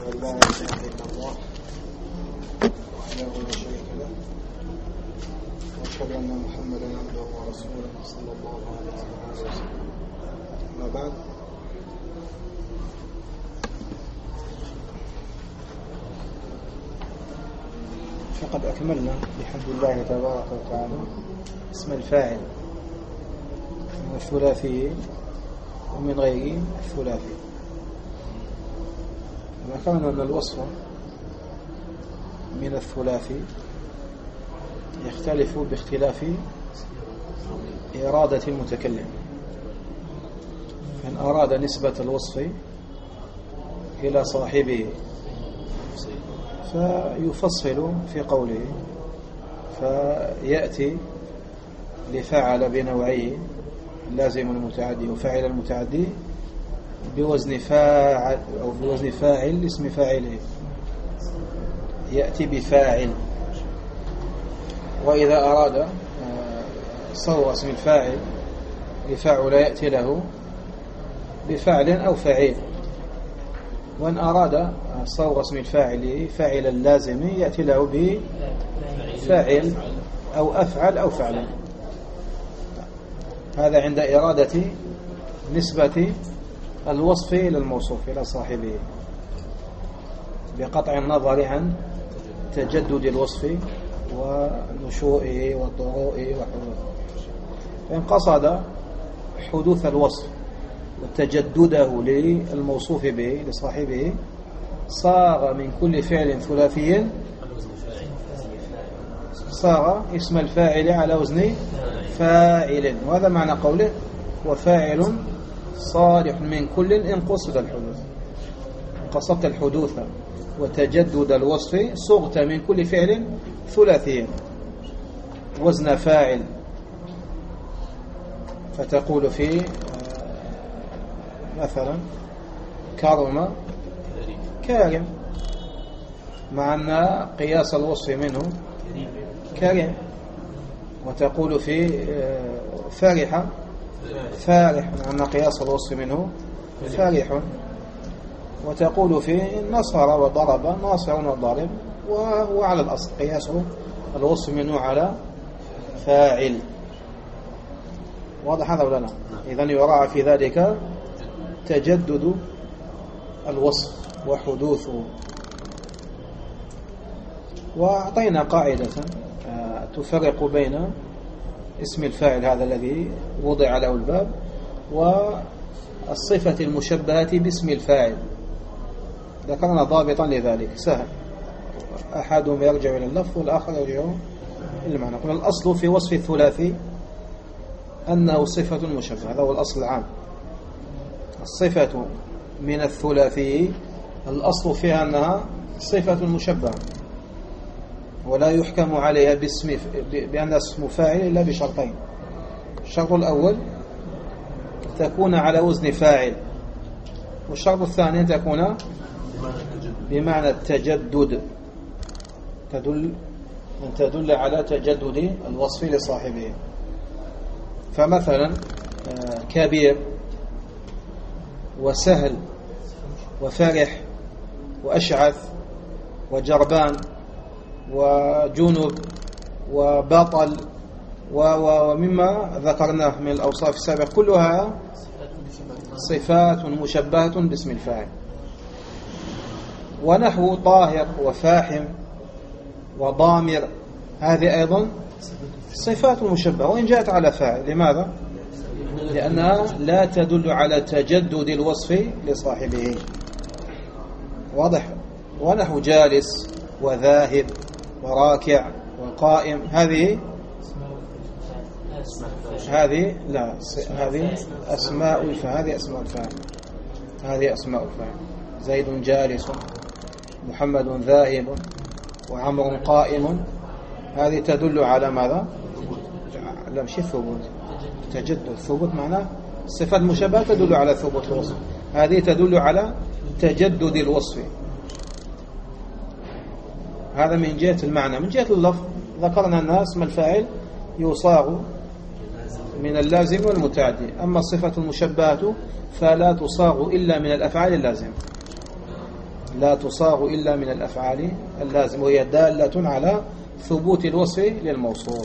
أن لا إله إلا الله وحده لا شريك له وأشهد أن محمدا عبده ورسوله صلى الله عليه وسلم. أما بعد، فقد أكملنا بحمد الله تبارك وتعالى اسم الفاعل من الثلاثي ومن غير الثلاثي. ذكرنا أن الوصف من الثلاثي يختلف باختلاف إرادة المتكلم. من أراد نسبة الوصف إلى صاحبه فيفصل في قوله، فيأتي لفعل بنوعيه اللازم المتعدي وفاعل المتعدي بوزن فاعل أو بوزن فاعل اسم فاعله، يأتي بفاعل. وإذا أراد صور اسم الفاعل لفعل يأتي له بفعل أو فعيل. وإن أراد صور اسم الفاعل فاعل اللازم يأتي له بفاعل أو أفعل أو فعل. هذا عند إرادة نسبة الوصف إلى الموصوف إلى صاحبه، بقطع النظر عن تجدد الوصف ونشوئه وطروئه وحدوثه. فإن قصد حدوث الوصف وتجدده للموصوف به لصاحبه صار من كل فعل ثلاثي صار اسم الفاعل على وزن فاعل. وهذا معنى قوله وفاعل صالح من كل إن قصد الحدوث. قصدت الحدوث وتجدد الوصف صغت من كل فعل ثلاثي وزن فاعل. فتقول في مثلا كرم كارم، مع أن قياس الوصف منه كريم. وتقول في فرح فارح، مع أن قياس الوصف منه فارح. وتقول في نصر وضرب ناصر وضارب، وهو على الأصل قياس الوصف منه على فاعل. واضح هذا ولا لا؟ إذن يراعى في ذلك تجدد الوصف وحدوثه. وأعطينا قاعدة تفرق بين اسم الفاعل هذا الذي وضع له الباب والصفة المشبهة باسم الفاعل. ذكرنا ضابطا لذلك سهل، أحدهم يرجع إلى اللفظ والآخر يرجع إلى المعنى. قلنا الأصل في وصف الثلاثي أنه صفة مشبهة، هذا هو الأصل العام. الصفة من الثلاثي الأصل فيها أنها صفة مشبهة، ولا يحكم عليها بأن اسم فاعل إلا بشرطين. الشرط الأول تكون على وزن فاعل، والشرط الثاني تكون بمعنى التجدد، تدل على تجدد الوصف لصاحبه. فمثلا كبير وسهل وفرح وأشعث وجربان وجنب وبطل ومما ذكرناه من الأوصاف السابقة كلها صفات مشبهة باسم الفاعل. ونحو طاهر وفاحم وضامر، هذه أيضا صفات مشبهة وإن جاءت على فاعل. لماذا؟ لأنها لا تدل على تجدد الوصف لصاحبه. واضح؟ ونحو جالس وذاهب وراكع وقائم، هذه لا، هذه أسماء الفاعل. هذه أسماء الفاعل. زيد جالس، محمد ذاهب، وعمر قائم. هذه تدل على ماذا؟ لا، مش الثبوت، تجدد. الثبوت معناه الصفة المشبهة تدل على ثبوت الوصف، هذه تدل على تجدد الوصف. هذا من جهة المعنى. من جهة اللفظ ذكرنا أن اسم الفاعل يصاغ من اللازم والمتعدي، أما الصفة المشبهة فلا تصاغ إلا من الأفعال اللازمة. لا تصاغ إلا من الأفعال اللازمة، وهي دالة على ثبوت الوصف للموصوف.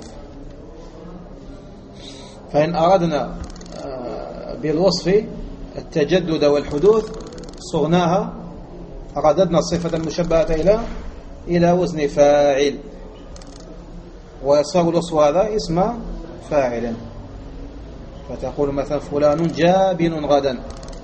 فإن أردنا بالوصف التجدد والحدوث صغناها، رددنا الصفة المشبهة إلى وزن فاعل، ويصير الوصف هذا اسم فاعل. فتقول مثلا فلان جابن غدا.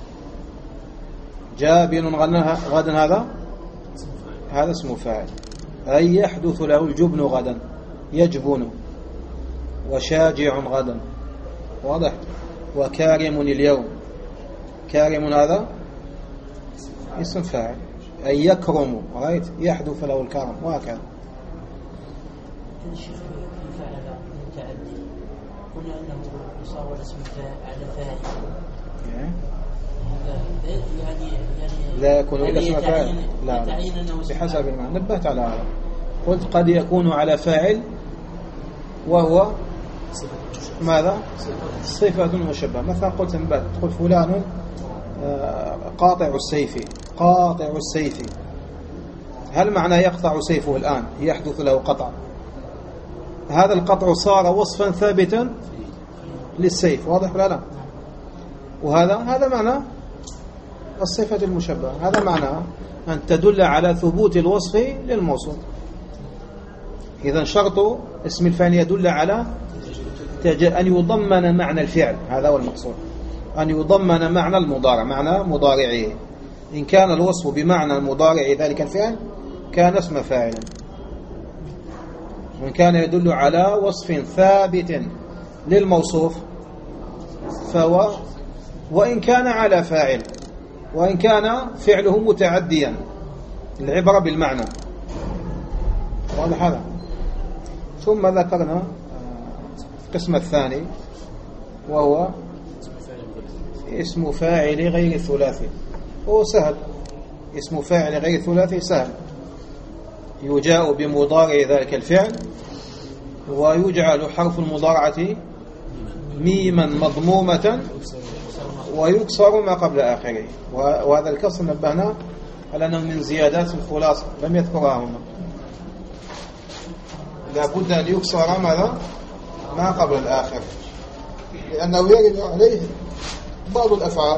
جابن غدا هذا اسم فاعل، أي يحدث له الجبن غدا، يجبن. وشاجع غدا، واضح. وكارم اليوم، كارم هذا اسم فاعل، أي يكرم، رأيت، يحدث له الكرم، وهكذا. الشيخ في فعل متعدي قلنا أنه يصور اسم على فاعل، يعني لا يكون إلا اسم فاعل، لا بحسب المعنى. نبهت على هذا، قلت قد يكون على فاعل وهو ماذا؟ صفة مشبهة. مثلا قلت نبهت، تقول فلان قاطع السيف، قاطع السيف، هل معنى يقطع سيفه الآن؟ يحدث له قطع، هذا القطع صار وصفا ثابتا للسيف، واضح ولا لا؟ وهذا معنى الصفة المشبهة، هذا معنى أن تدل على ثبوت الوصف للموصوف. إذا شرط اسم الفاعل يدل على أن يضمن معنى الفعل، هذا هو المقصود، أن يضمن معنى المضارع، معنى مضارعه. إن كان الوصف بمعنى مضارع ذلك الفعل كان اسم فاعل، وإن كان يدل على وصف ثابت للموصوف فهو، وإن كان على فاعل، وإن كان فعله متعديا، العبرة بالمعنى، واضح هذا. ثم ذكرنا القسم الثاني وهو اسم فاعل غير الثلاثي. هو سهل، اسم فاعل غير الثلاثي سهل، يجاء بمضارع ذلك الفعل ويجعل حرف المضارعة ميما مضمومة ويكسر ما قبل آخره. وهذا الكسر نبهنا على أنه من زيادات الخلاصة لم يذكرها هنا، لابد أن يكسر ماذا؟ ما قبل الآخر، لأنه يرد عليه بعض الأفعال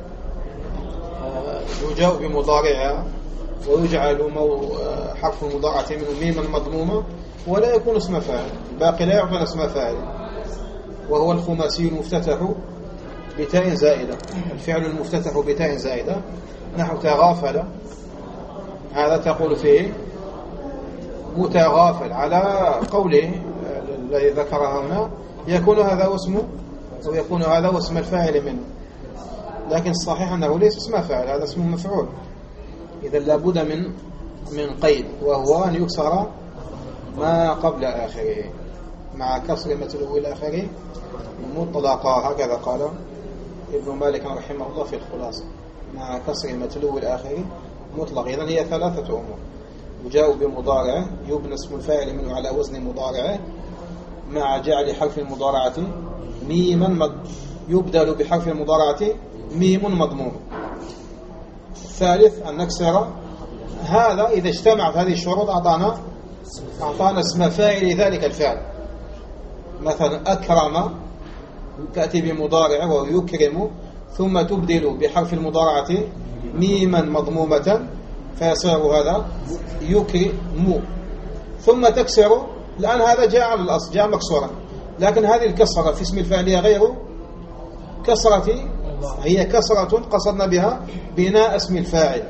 يجاء بمضارعها ويجعل حرف المضارعة منه ميما مضمومة ولا يكون اسم فاعل، الباقي لا يعطى اسم فاعل، وهو الخماسي المفتتح بتاء زائدة. الفعل المفتتح بتاء زائدة نحو تغافل، هذا تقول فيه متغافل، على قوله الذي ذكرها هنا يكون هذا واسمه ويكون هذا واسم الفاعل منه، لكن الصحيح أنه ليس اسم فاعل، هذا اسمه مفعول. إذا لابد من قيد، وهو أن يكسر ما قبل آخره مع كسر متلو الآخره مطلقا، هكذا قال ابن مالك رحمه الله في الخلاصة، مع كسر متلو الآخره مطلق. إذن هي ثلاثة أمور: يجاء بمضارع يبنى اسم الفاعل منه على وزن مضارعه، مع جعل حرف المضارعة ميما يبدل بحرف المضارعة ميم مضموم. الثالث أن نكسر، هذا إذا اجتمعت هذه الشروط أعطانا اسم فاعل ذلك الفعل. مثلا أكرم تأتي بمضارع وهو يكرم، ثم تبدل بحرف المضارعة ميما مضمومة فيصير هذا يكرم، ثم تكسر. الآن هذا جاء على الأصل، جاء مكسورا، لكن هذه الكسرة في اسم الفاعل غير كسرة، هي كسرة قصدنا بها بناء اسم الفاعل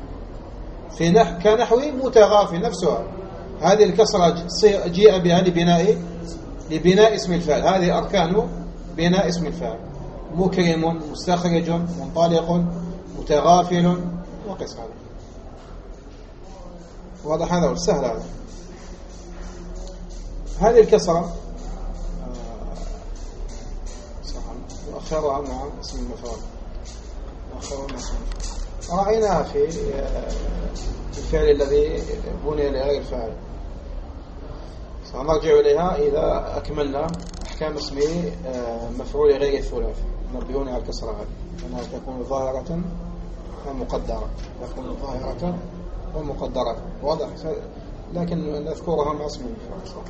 كنحو متغافل نفسها. هذه الكسرة جاء بها لبناء اسم الفاعل، هذه أركان بناء اسم الفاعل: مكرم، مستخرج، منطلق، متغافل، وقس. هذا واضح، هذا سهل. هذه الكسرة وأخرها مع اسم المفعول، رأيناها في الفعل الذي بني لغير الفاعل، سنرجع إليها إذا أكملنا أحكام اسم مفعول غير الثلاثي. نبهون على الكسرة هذه أنها تكون ظاهرة ومقدرة، يكون ظاهرة ومقدرة. واضح؟ لكن نذكرها مع اسم المفعول.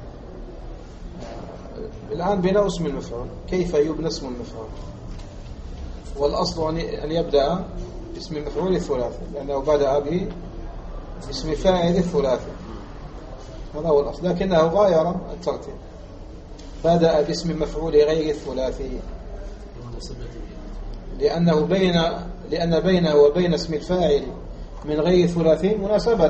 الآن بناء اسم المفعول، كيف يبنى اسم المفعول؟ والأصل أن يبدأ باسم المفعول الثلاثي، لأنه بدأ باسم فاعل الثلاثي، هذا هو الأصل. لكنه غاير الترتيب، بدأ باسم مفعول غير الثلاثي لأن بينه وبين اسم الفاعل من غير الثلاثي مناسبة.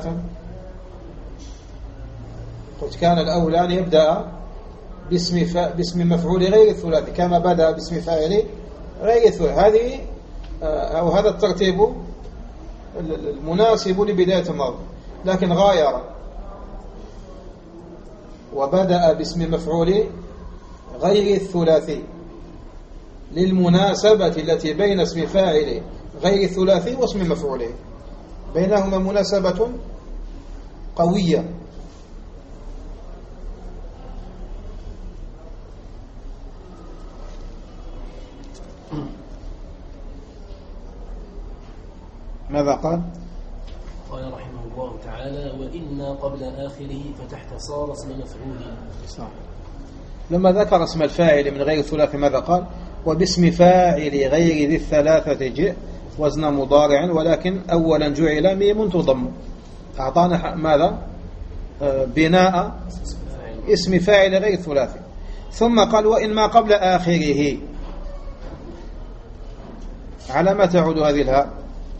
قلت كان الأولى أن يبدأ باسم مفعول غير الثلاثي كما بدأ باسم فاعل غير الثلاثي. هذه أو هذا الترتيب المناسب لبداية الموضوع، لكن غاير وبدأ باسم مفعول غير الثلاثي للمناسبة التي بين اسم فاعل غير الثلاثي واسم مفعوله، بينهما مناسبة قوية. ماذا قال؟ قال رحمه الله تعالى: وإن قبل آخره فتحت صار اسم مفعول. صح. لما ذكر اسم الفاعل من غير الثلاثي ماذا قال؟ وباسم فاعل غير ذي الثلاثة جئ وزن مضارع ولكن أولا جعل ميم تضم. أعطانا ماذا؟ بناء اسم فاعل غير الثلاثي. ثم قال: وإن ما قبل آخره. على ما تعود هذه الهاء؟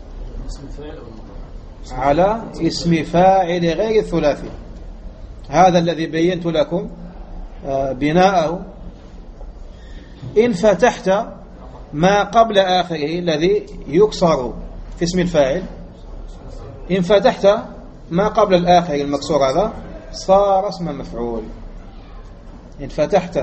على اسم فاعل غير الثلاثي، هذا الذي بينت لكم بناءه. إن فتحت ما قبل آخره الذي يكسر في اسم الفاعل، إن فتحت ما قبل الآخر المكسور هذا صار اسم مفعول. إن فتحت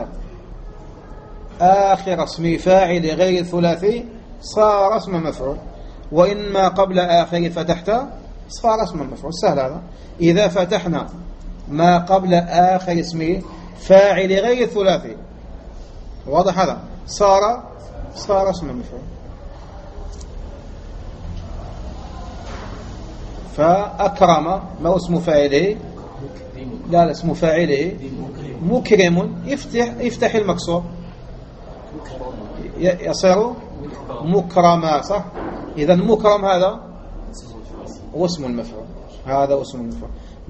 آخر اسم فاعل غير الثلاثي صار اسم مفعول، وإن ما قبل آخر فتحت صار اسم مفعول. سهل هذا. إذا فتحنا ما قبل آخر اسم فاعل غير الثلاثي، واضح هذا، صار اسم مفعول. فأكرم ما هو اسم فاعله؟ لا، اسم فاعله مكرم. يفتح المكسور يصير مكرما، صح؟ إذا مكرم هذا هو اسم المفعول، هذا هو اسم المفعول.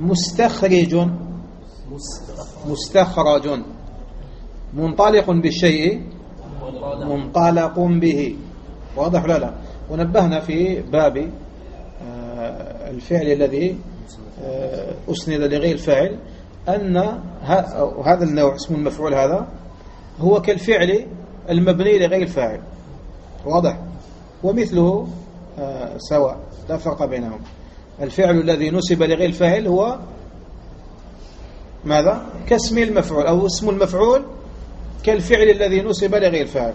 مستخرج منطلق بالشيء منطلق به، واضح ولا لا؟ ونبهنا في باب الفعل الذي أسند لغير الفاعل أن هذا النوع اسم المفعول هذا هو كالفعل المبني لغير الفاعل، واضح؟ ومثله سواء، لا فرق بينهم. الفعل الذي نسب لغير الفاعل هو ماذا؟ كاسم المفعول، أو اسم المفعول كالفعل الذي نسب لغير الفاعل.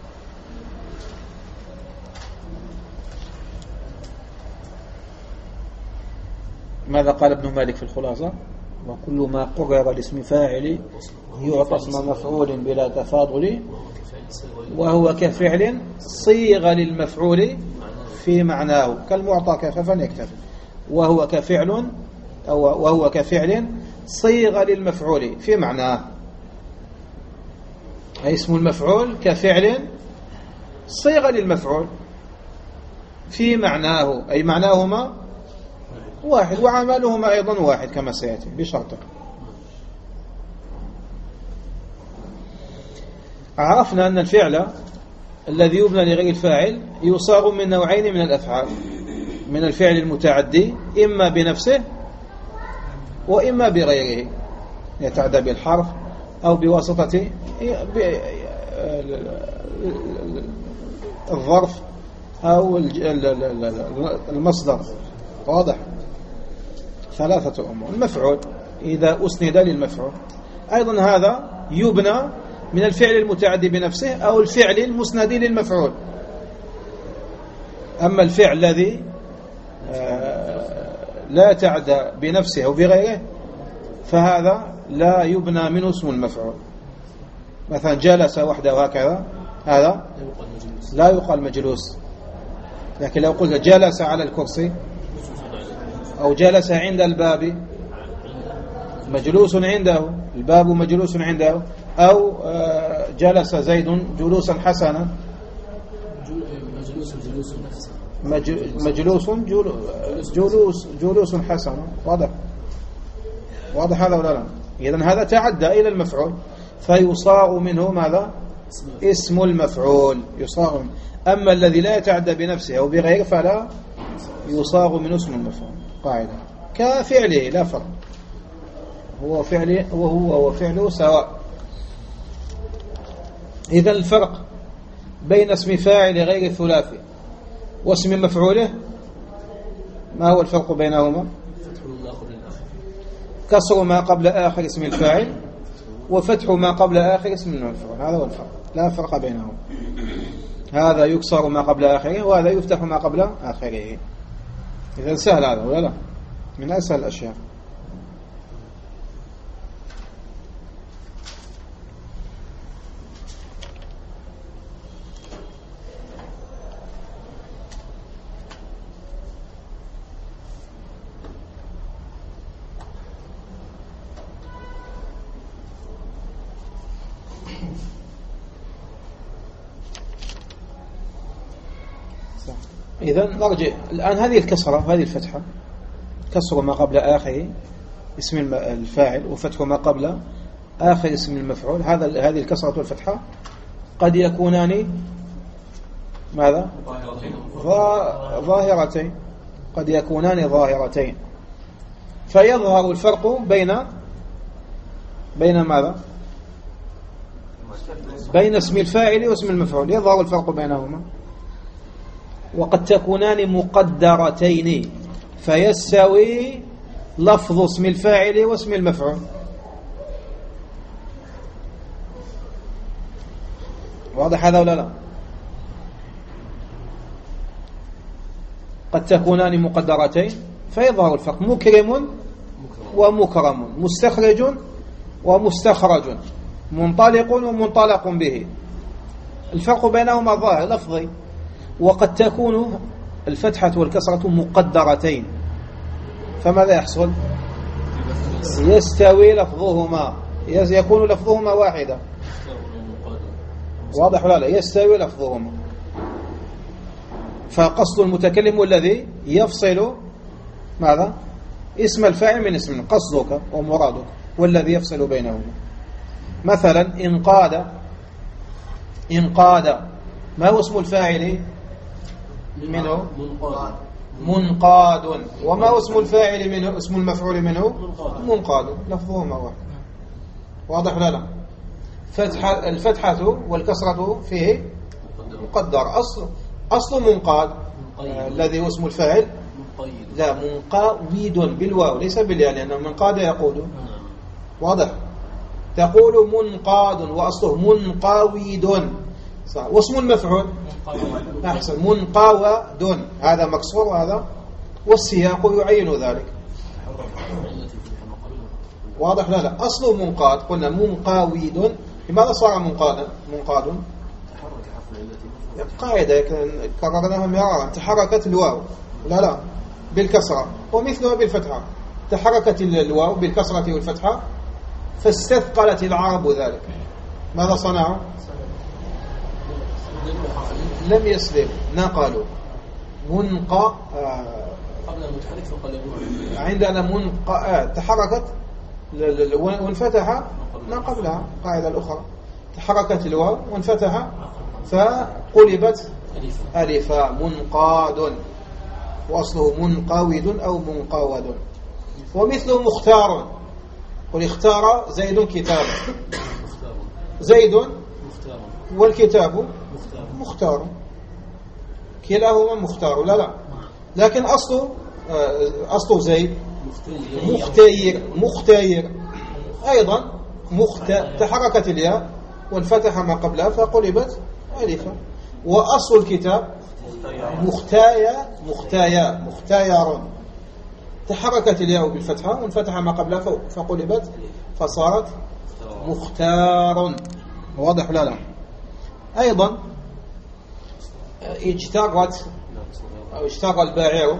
ماذا قال ابن مالك في الخلاصة؟ وكل ما قرر لاسم فاعل يعطى اسم مفعول بلا تفاضل، وهو كفعل صيغ للمفعول في معناه كالمعطى كففا يكتفي، وهو كفعل صيغ للمفعول في معناه. أي اسم المفعول كفعل صيغ للمفعول في معناه، أي معناهما واحد وعملهما أيضا واحد كما سيأتي بشرط. عرفنا أن الفعل الذي يبنى لغير الفاعل يصاغ من نوعين من الأفعال: من الفعل المتعدي إما بنفسه وإما بغيره، يتعدى بالحرف أو بواسطة الظرف أو المصدر، واضح؟ ثلاثة أمور. المفعول إذا أسند للمفعول أيضا هذا يبنى من الفعل المتعدي بنفسه أو الفعل المسند للمفعول. أما الفعل الذي لا يتعدى بنفسه أو بغيره فهذا لا يبنى منه اسم المفعول. مثلا جلس وحده وهكذا، هذا لا يقال مجلوس، لكن لو قلت جلس على الكرسي أو جلس عند الباب مجلوس عنده، الباب مجلوس عنده، أو جلس زيد جلوسا حسنا، مجلوس جلوس حسن. واضح هذا ولا لا؟ إذن هذا تعدى إلى المفعول فيصاغ منه ماذا؟ اسم المفعول يصاغ منه. أما الذي لا يتعدى بنفسه أو بغيره فلا يصاغ من اسم المفعول. قاعدة كفعله لا فرق، هو فعله وهو وفعله سواء. إذا الفرق بين اسم فاعل غير الثلاثي واسم مفعوله ما هو الفرق بينهما؟ كسر ما قبل آخر اسم الفاعل وفتح ما قبل آخر اسم المفعول، هذا هو الفرق، لا فرق بينهما. هذا يكسر ما قبل آخره وهذا يفتح ما قبل آخره. إذا سهل هذا ولا لا؟ من أسهل الأشياء. إذا نرجع الآن هذه الكسرة وهذه الفتحة، كسر ما قبل آخر اسم الفاعل وفتح ما قبل آخر اسم المفعول، هذه الكسرة والفتحة قد يكونان ماذا؟ ظاهرتين، قد يكونان ظاهرتين، فيظهر الفرق بين ماذا؟ بين اسم الفاعل واسم المفعول، يظهر الفرق بينهما. وقد تكونان مقدرتين فيستوي لفظ اسم الفاعل واسم المفعول. واضح هذا ولا لا؟ قد تكونان مقدرتين فيظهر الفرق، مكرم ومكرم، مستخرج ومستخرج، منطلق ومنطلق به، الفرق بينهما ظاهر لفظي. وقد تكون الفتحة والكسرة مقدرتين فماذا يحصل؟ يستوي لفظهما، يكون لفظهما واحدا. واضح ولا لا؟ يستوي لفظهما. فقصد المتكلم الذي يفصل ماذا؟ اسم الفاعل من اسم، قصدك ومرادك والذي يفصل بينهما. مثلا انقاد ما هو اسم الفاعل منه؟ منقاد. وما هو اسم الفاعل منه؟ اسم المفعول منه؟ منقاد، لفظهما واحد. واضح ولا لا؟ الفتحة والكسرة فيه مقدر. أصل منقاد الذي هو اسم الفاعل لا منقاويد بالواو ليس بالياء، لأنه منقاد يقول. واضح؟ تقول منقاد وأصله منقاويد. واسم المفعول أحسن منقاود، هذا مكسور وهذا، والسياق يعين ذلك. واضح لا لا؟ أصله منقاد، قلنا منقاويد. لماذا صار منقاد؟ قاعدة كررناها مرارا، تحركت الواو لا بالكسرة، ومثلها بالفتحة، تحركت الواو بالكسرة والفتحة فاستثقلت العرب ذلك. ماذا صنعوا؟ لم يسلم، نقلوا منقى قبل المتحرك فقلبوه. عندنا منقى تحركت وانفتح ما قبلها. قاعدة الأخرى تحركت الواو وانفتح فقلبت ألفا، منقاد، وأصله منقاود أو منقاود. ومثل مختار، قل اختار زيد كتاب، زيد والكتاب مختار، كلاهما مختار لا لكن أصل زيد مختير أيضا تحركت الياء وانفتح ما قبلها فقلبت ألفا. وأصل الكتاب مختيار، تحركت الياء بالفتحة وانفتح ما قبلها فقلبت فصارت مختار. واضح لا أيضا اجترت أو اشترى البائع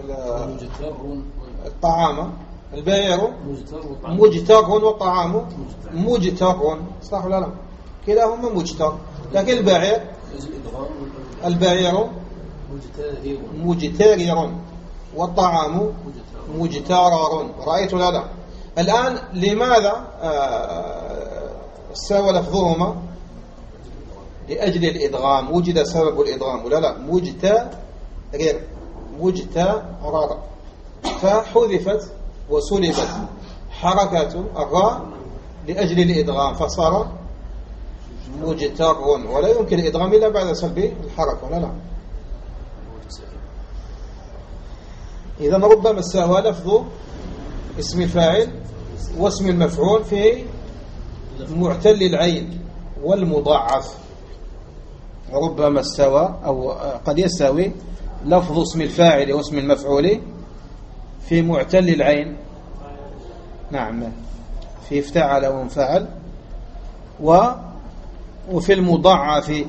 الطعام، البائع مجتر والطعام مجتر، صح ولا لا؟ كلاهما مجتر، لكن البائع مجترر والطعام مجترر. رأيت ولا لا؟ الآن لماذا سوى لفظهما؟ لأجل الإدغام، وجد سبب الإدغام ولا لا؟ مجترر، فحذفت وسلبت حركة الراء لأجل الإدغام فصار مجتر، ولا يمكن الإدغام إلا بعد سلب الحركة ولا لا؟ إذا ربما سوى لفظ اسم الفاعل واسم المفعول في معتل العين والمضاعف. ربما استوى أو قد يستوي لفظ اسم الفاعل واسم المفعول في معتل العين، نعم، في افتعل وانفعل، وفي المضاعف،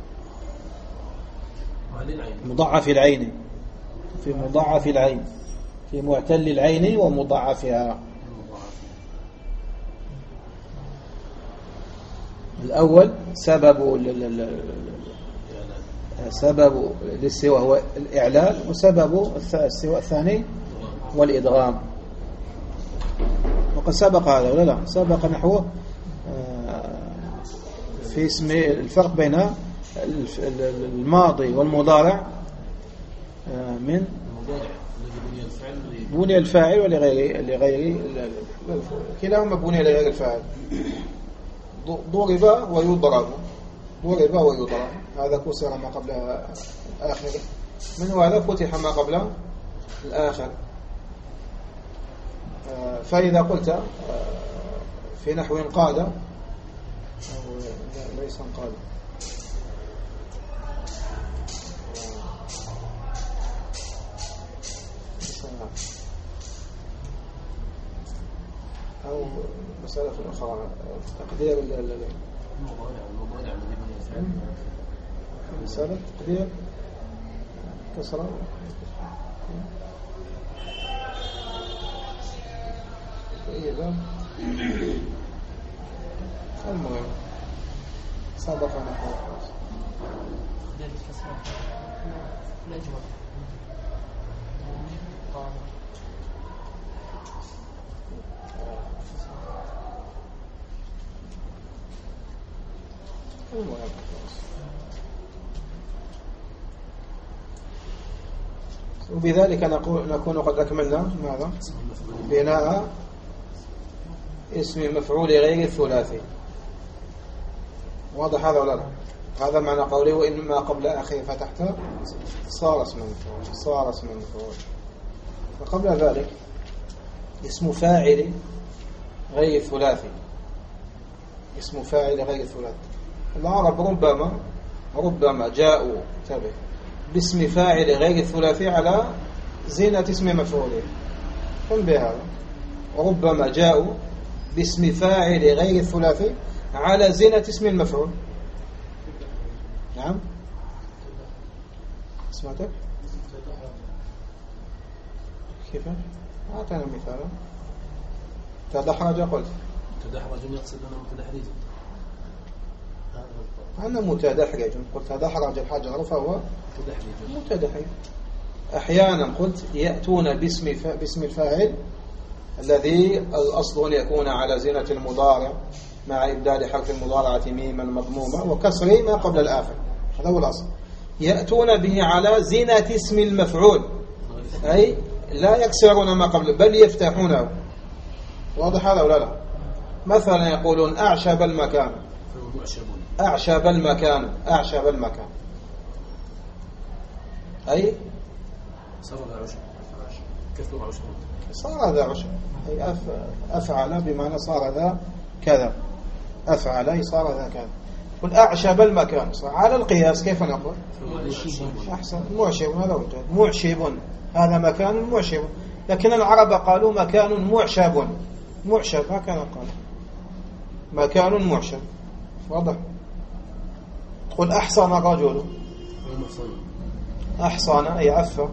مضاعف العين، في مضاعف العين، في معتل العين ومضاعفها. الأول سبب الاستواء هو الإعلال، وسبب الاستواء الثاني هو الإدغام. وقد سبق هذا ولا لا؟ سبق نحوه في اسم الفرق بين الماضي والمضارع من بني الفاعل ولغير كلاهما بني لغير الفاعل. ضرب ويضرب، ضرب ويضرب، هذا كسر ما قبل آخره، من هذا فتح ما قبل الآخر. فإذا قلت في نحو قال، ليس قال، أو مسألة أخرى تقدير مسألة تقدير كسرة إذا المهم سبق نحو وبذلك نكون قد أكملنا ماذا؟ بناء اسم مفعول غير الثلاثي. واضح هذا ولا لا؟ هذا معنى قوله وإنما قبل أخيه فتحت صار اسم مفعول، صار اسم مفعول. وقبل ذلك اسم فاعل غير الثلاثي، اسم فاعل غير الثلاثي. العرب ربما جاءوا باسم فاعل غير الثلاثي على زينة اسم مفعوله، قم بهذا. وربما جاءوا باسم فاعل غير الثلاثي على زينة اسم المفعول. نعم، سمعتك؟ كيف؟ أعطينا مثالا. تدحرج قلت تدحرج يقصد أنه متدحرج. أنا متدحرج، قلت تدحرج الحجر فهو متدحرج. أحيانا قلت يأتون باسم الفاعل الذي الأصل أن يكون على زينة المضارع مع إبدال حرف المضارعة ميما مضمومة وكسر ما قبل الآخر، هذا هو الأصل. يأتون به على زينة اسم المفعول، أي لا يكسرون ما قبل بل يفتحونه. واضح هذا ولا لا؟ مثلا يقولون أعشب المكان، أعشب المكان، أعشب المكان، أي صار ذا عشب، أي أفعل بمعنى صار ذا كذا، أفعل أي صار ذا كذا. قل أعشب المكان على القياس كيف نقول؟ أحسن، معشب، هذا وجه معشب، هذا مكان معشب. لكن العرب قالوا مكان معشب، معشب هكذا قالوا، مكان معشب. واضح؟ قل أحسن الرجل، أحصن أي عفة.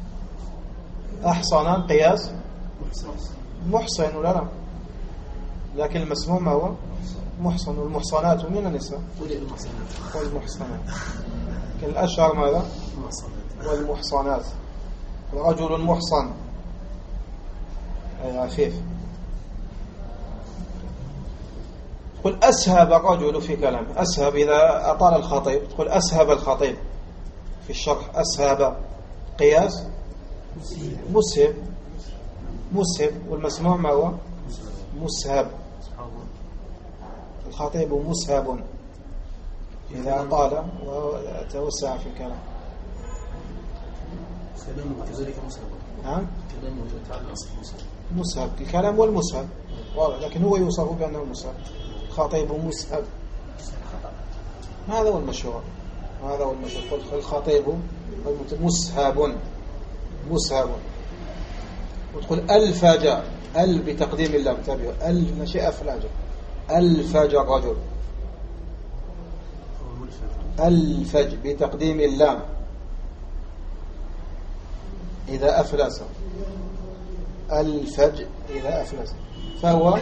أحصن قياس محصن ولا لا؟ لكن المسموع ما هو محصن. والمحصنات من النساء والمحصنات. لكن الأشهر ماذا؟ والمحصنات. رجل محصن أي عفيف. قل أسهب الرجل في كلام. أسهب إذا أطال الخطيب تقول أسهب الخطيب في الشرح. أسهب قياس مسهب. مسهب. والمسموع ما هو مسهب. الخطيب مسهب إذا أطال وتوسع في الكلام. كلامه كذلك مسهب. نعم كلامه يتعلق مسهب. مسهب الكلام والمسهب واضح، لكن هو يوصف بأنه مسهب. الخطيب مسهب. هذا هو المشهور. هذا هو المشهور. الخطيب مسهب. مسهب. وتقول ألفج. ال بتقديم اللام. تابعوا ال نشئ أفلاج. ألفج الرجل. ألفج بتقديم اللام إذا أفلس. الفج إذا أفلس. فهو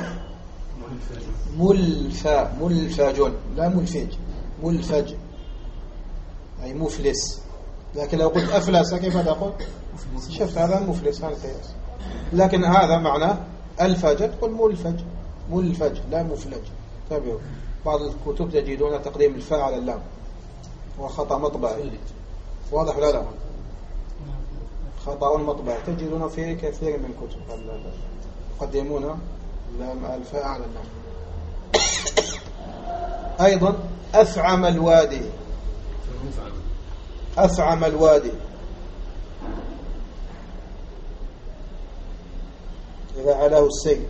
ملفج لا ملفج. ملفج أي مفلس. لكن لو قلت أفلس كيف تقول؟ شفت هذا مفلس. هذا القياس. لكن هذا معناه الفج تقول ملفج. ملفج لا مفلج. تابعوا بعض الكتب تجدون تقديم الفاء على اللام وخطأ مطبعي. واضح لا لا؟ خطأ مطبعي تجدون في كثير من الكتب يقدمون الفاء على اللام. أيضا أفعم الوادي. أفعم الوادي إذا علاه السيل.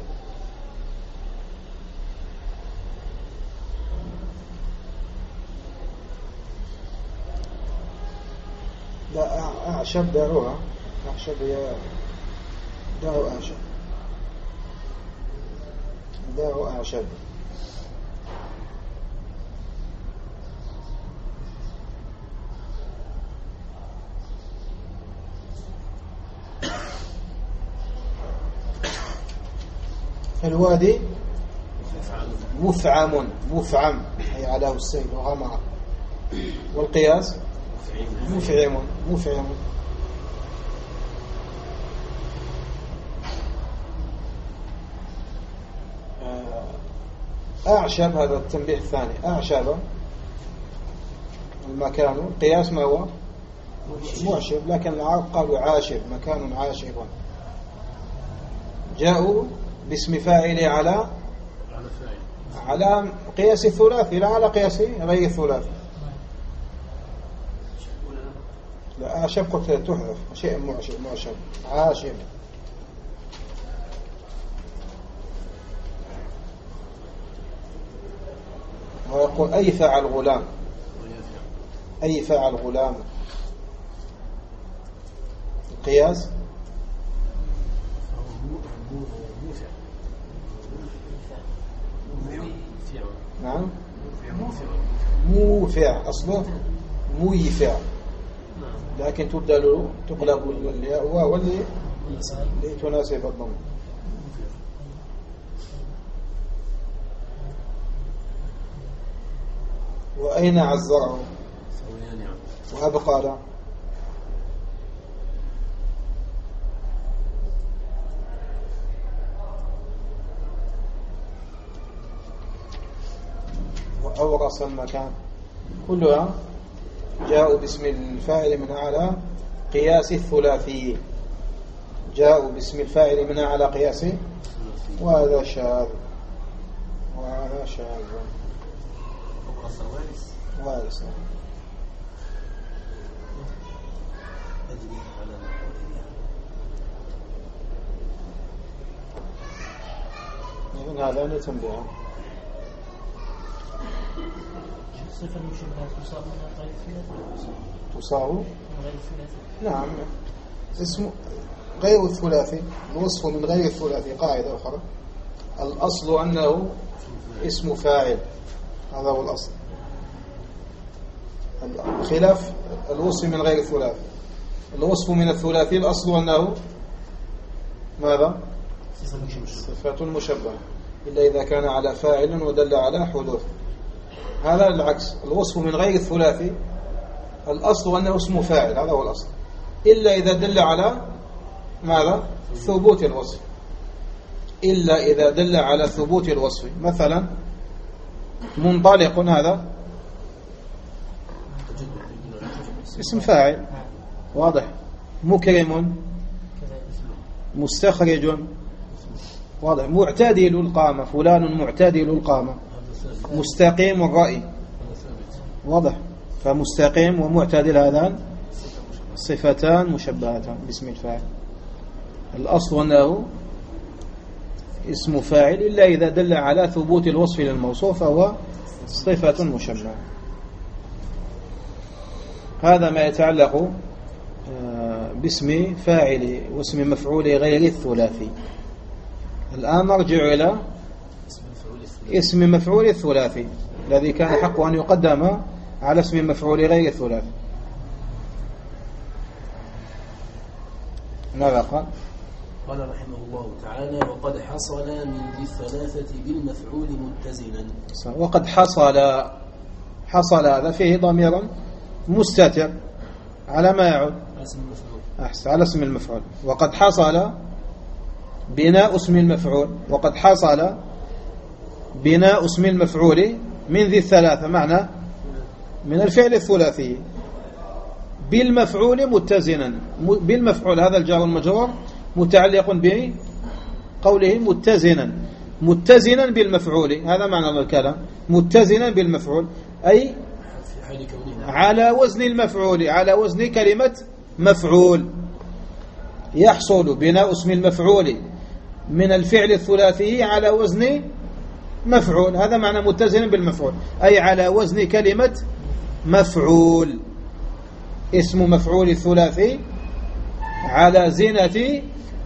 لا أعشب داروها. أعشب هي دارو أعشب. دارو أعشب. الوادي مفعم. مفعم أي علاه السيل وغمر. والقياس مفعم. مفعم. أعشب هذا التنبيه الثاني. أعشب المكان. قياس ما هو معشب، لكن العرب قالوا عاشب. مكان عاشب. جاءوا باسم فاعل على قياس الثلاثي لا على قياس غير الثلاثي. لا أعشب قلت تحذف. شيء معشب عاشب. ويقول أي فعل غلام. أي فعل غلام. القياس نعم موفع. أصله مويفع، لكن تبدل تقلب الياء واللي تناسب الضم. وأين الزرع وأبقى لا. وأورث المكان. كلها جاءوا باسم الفاعل من على قياس الثلاثي. جاءوا باسم الفاعل من على قياس. وهذا شاذ. وهذا شاذ. وارث. إذن هذان تنبيهان. صفة المشبهات تصاب من غير الثلاثي. تصاب من غير الثلاثي. نعم. اسم غير الثلاثي. الوصف من غير الثلاثي قاعدة أخرى. الأصل أنه اسم فاعل. هذا هو الأصل. خلاف الوصف من غير الثلاثي. الوصف من الثلاثي الأصل أنه ماذا؟ صفة مشبهة إلا إذا كان على فاعل ودل على حدوث. هذا العكس، الوصف من غير الثلاثي الأصل أنه اسم فاعل، هذا هو الأصل، إلا إذا دل على ماذا؟ ثبوت الوصف، إلا إذا دل على ثبوت الوصف. مثلا منطلق هذا اسم فاعل واضح. مكرم، مستخرج واضح. معتدل القامة، فلان معتدل القامة. مستقيم الرأي واضح. فمستقيم ومعتدل هذان صفتان مشبهتان باسم الفاعل. الأصل أنه اسم فاعل إلا إذا دل على ثبوت الوصف للموصوف فهو صفة مشبهة. هذا ما يتعلق باسم فاعل واسم مفعول غير الثلاثي. الآن نرجع إلى اسم مفعول الثلاثي الذي كان حق أن يقدم على اسم مفعول غير الثلاثي. ماذا قال؟ قال رحمه الله تعالى: وقد حصل من ذي الثلاثة بالمفعول متزنا. وقد حصل هذا فيه ضمير مستتر على ما يعود على اسم المفعول. وقد حصل بناء اسم المفعول، وقد حصل بناء اسم المفعول من ذي الثلاثة، معنى من الفعل الثلاثي بالمفعول متزنا. بالمفعول هذا الجار والمجرور متعلق بقوله متزنا بالمفعول، هذا معنى الكلام. متزنا بالمفعول أي على وزن المفعول، على وزن كلمة مفعول. يحصل بناء اسم المفعول من الفعل الثلاثي على وزن مفعول، هذا معنى متزنا بالمفعول، أي على وزن كلمة مفعول. اسم مفعول الثلاثي على زينة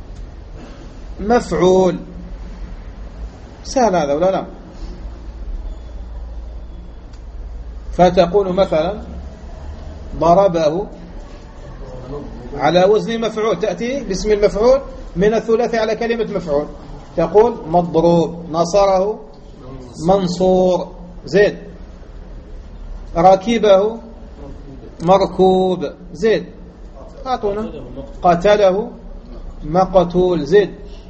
مفعول. سهل هذا ولا لا؟ فتقول مثلا ضربه على وزن مفعول، تأتي باسم المفعول من الثلاثي على كلمة مفعول، تقول مضروب. نصره منصور. زيد. ركبه مركوب. زيد. أعطونا. قتله مقتول. زيد.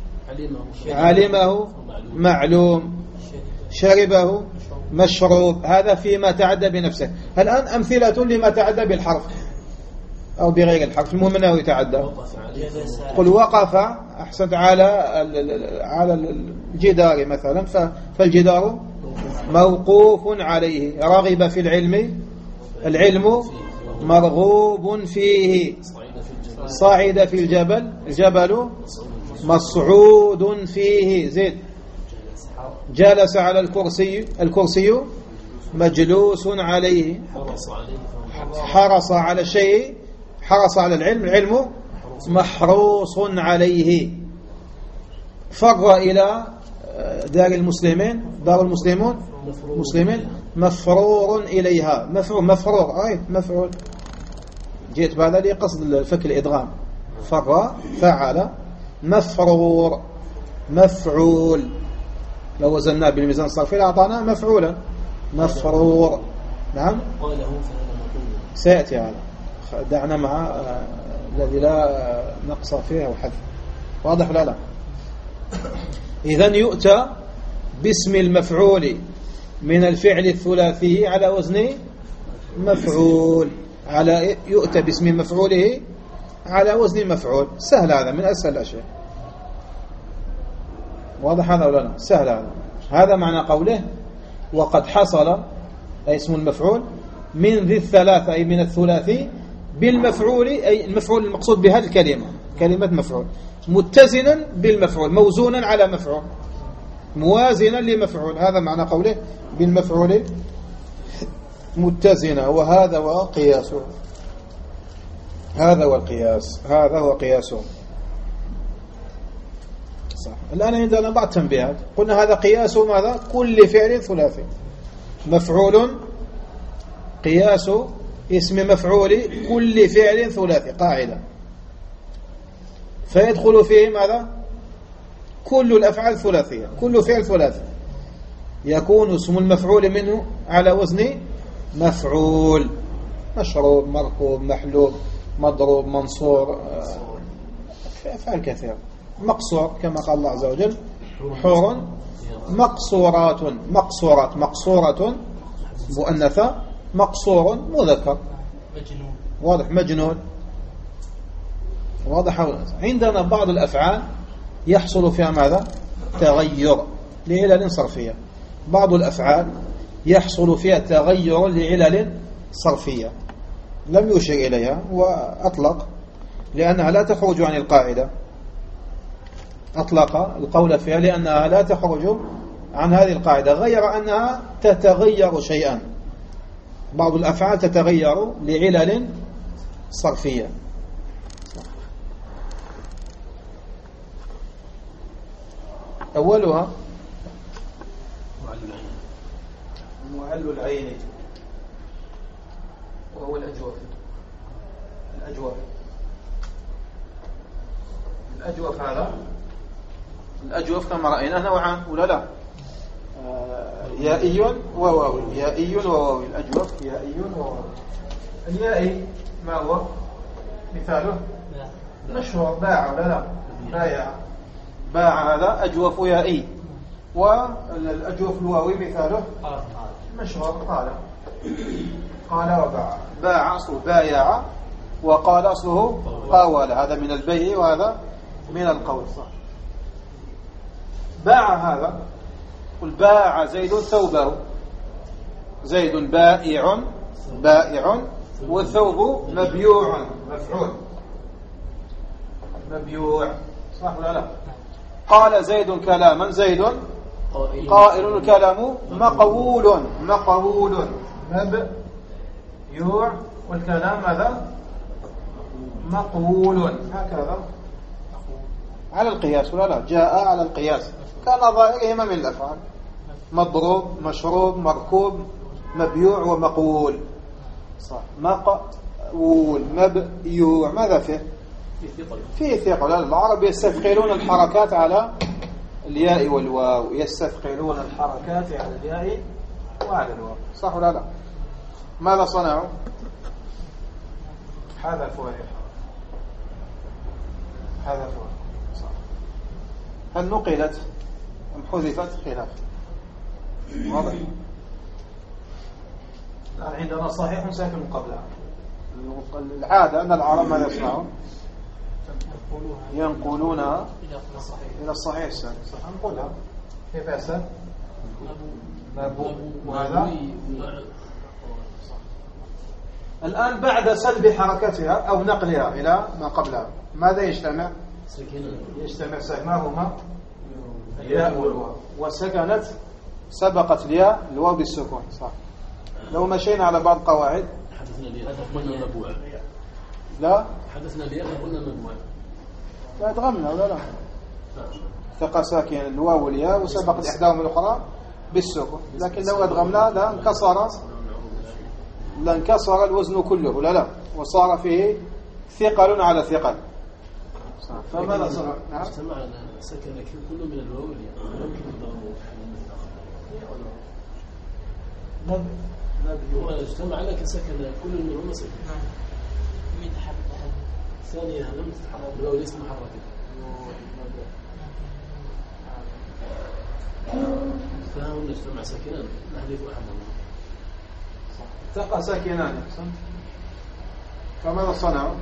علمه معلوم. شربه مشروب. هذا فيما تعدى بنفسه. الآن أمثلة لما تعدى بالحرف أو بغير الحرف، المهم أنه يتعدى. قل وقف، أحسنت، على الجدار مثلا، فالجدار موقوف عليه. رغب في العلم مرغوب فيه. صعد في الجبل مصعود فيه. زيد. جلس على الكرسي مجلوس عليه. حرص على الشيء، حرص على العلم محروص عليه. فر إلى دار المسلمين مفرور إليها. مفرور جئت بعد لي قصد الفك الإدغام. فر فعل مفرور مفعول. لو وزناه بالميزان الصرفي لأعطانا مفعولا. مفرور. نعم سيأتي هذا. دعنا مع الذي لا نقص فيه أو حذف. واضح ولا لا؟ إذن يؤتى باسم المفعول من الفعل الثلاثي على وزن مفعول، يؤتى باسم مفعوله على وزن مفعول. سهل هذا، من أسهل الأشياء. واضح هذا ولا لا؟ سهل هذا. هذا معنى قوله وقد حصل، أي اسم المفعول من ذي الثلاثة، أي من الثلاثي بالمفعول، أي المفعول المقصود بهذه الكلمة كلمة مفعول، متزنا بالمفعول، موزونا على مفعول، موازنا لمفعول. هذا معنى قوله بالمفعول متزنا. وهذا وقياسه، هذا هو قياسه. صح. الآن عندنا بعض تنبيهات. قلنا هذا قياس ماذا؟ كل فعل ثلاثي. مفعول قياس اسم مفعول كل فعل ثلاثي. قاعدة فيدخل فيه ماذا؟ كل الأفعال الثلاثية، كل فعل ثلاثي يكون اسم المفعول منه على وزن مفعول، مشروب، مركوب، محلوب، مضروب، منصور، أفعال كثيرة. مقصور كما قال الله عز وجل حور مقصورات، مقصورات مقصورة مؤنثة، مقصور مذكر، مجنون واضح، مجنون واضح. عندنا بعض الأفعال يحصل فيها ماذا؟ تغير لعلل صرفية، بعض الأفعال يحصل فيها تغير لعلل صرفية لم يشر إليها وأطلق لأنها لا تخرج عن القاعدة، أطلق القول فيها لأنها لا تخرج عن هذه القاعدة، غير أنها تتغير شيئا. بعض الأفعال تتغير لعلل صرفية. أولها معل العين وهو الأجوف. الأجوف هذا، الأجوف كما رأينا نوعان ولا لا؟ يائي وواوي، يائي وواوي. الأجوف يائي وواوي. اليائي ما هو مثاله؟ مشهور، باع ولا لا؟ بايع، باع هذا أجوف يائي. والأجوف الواوي مثاله مشهور، قال وباع. باع أصله بايع، وقال أصله قاول، هذا من البيع وهذا من القول. صح. باع هذا، قل باع زيد ثوبه، زيد بائع، والثوب مبيوع، مفعول مبيوع. صح ولا لا؟ قال زيد كلاما، زيد قائل، الكلام مقول، مبيوع، والكلام ماذا؟ مقول. هكذا على القياس ولا لا؟ جاء على القياس كنظائرهما من الأفعال، مضروب، مشروب، مركوب، مبيوع ومقول. صح. مقول، مبيوع، ماذا فيه؟ فيه ثقل. العرب يستثقلون الحركات على الياء والواو، يستثقلون الحركات على الياء وعلى الواو. صح ولا لا؟ ماذا صنعوا؟ حذفوا صح. هل نقلت أم حذفت؟ خلاف. واضح. الآن عندنا صحيح ساكن قبلها. العادة أن العرب ماذا يصنعون؟ ينقلونها إلى الصحيح الساكن. صح. نقولها كيف يحسن؟ ماذا؟ الآن بعد سلب حركتها أو نقلها إلى ما قبلها ماذا يجتمع؟ يجتمع ما هما؟ الياء والواو. وسكنت سبقت الياء الواو بالسكون. صح. لو مشينا على بعض قواعد حدثنا الياء قلنا مبوع، لا حدثنا الياء قلنا مبوع، لا أدغمنا ولا لا؟ ثقة ساكن الواو والياء وسبقت إحداهما الأخرى بالسكون، لكن لو أدغمنا لانكسر الوزن كله ولا لا؟ وصار فيه ثقل على ثقل. فماذا صنع؟ اجتمع سكن كله من الواو والياء، ممكن هو اجتمع لك سكن كل منهما سكن. ثانية لم تتحرك، الواو ليس محركا. فهم اجتمع ساكنان نحذف أحدهما. ثقة ساكنان. فماذا صنعوا؟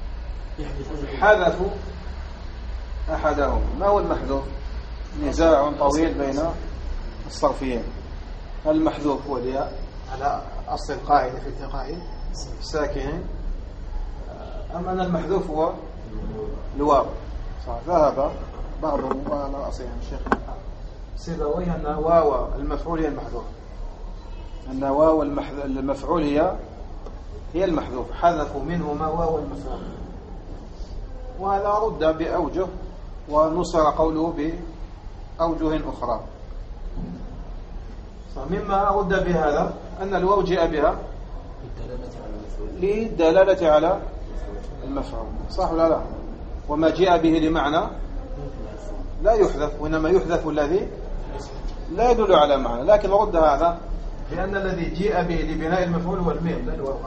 حذفوا أحدهم. ما هو المحذوف؟ نزاع طويل بين الصرفيين. المحذوف هو الياء على أصل القاعدة في التقاء الساكنين، أما أن المحذوف هو الواو. ذهب بعضهم وعلى أصلهم الشيخ سيبويه أن واو المفعول هي المحذوف، أن واو المفعول هي المحذوف، حذفوا منهما واو المفعول. وهذا رد بأوجه ونصر قوله بأوجه أخرى. مما رد بهذا أن الواو جاء بها للدلالة على المفعول. صح ولا لا؟ وما جاء به لمعنى لا يحذف، وإنما يحذف الذي لا يدل على معنى. لكن رد هذا بأن الذي جاء به لبناء المفعول هو الميم لا الواو.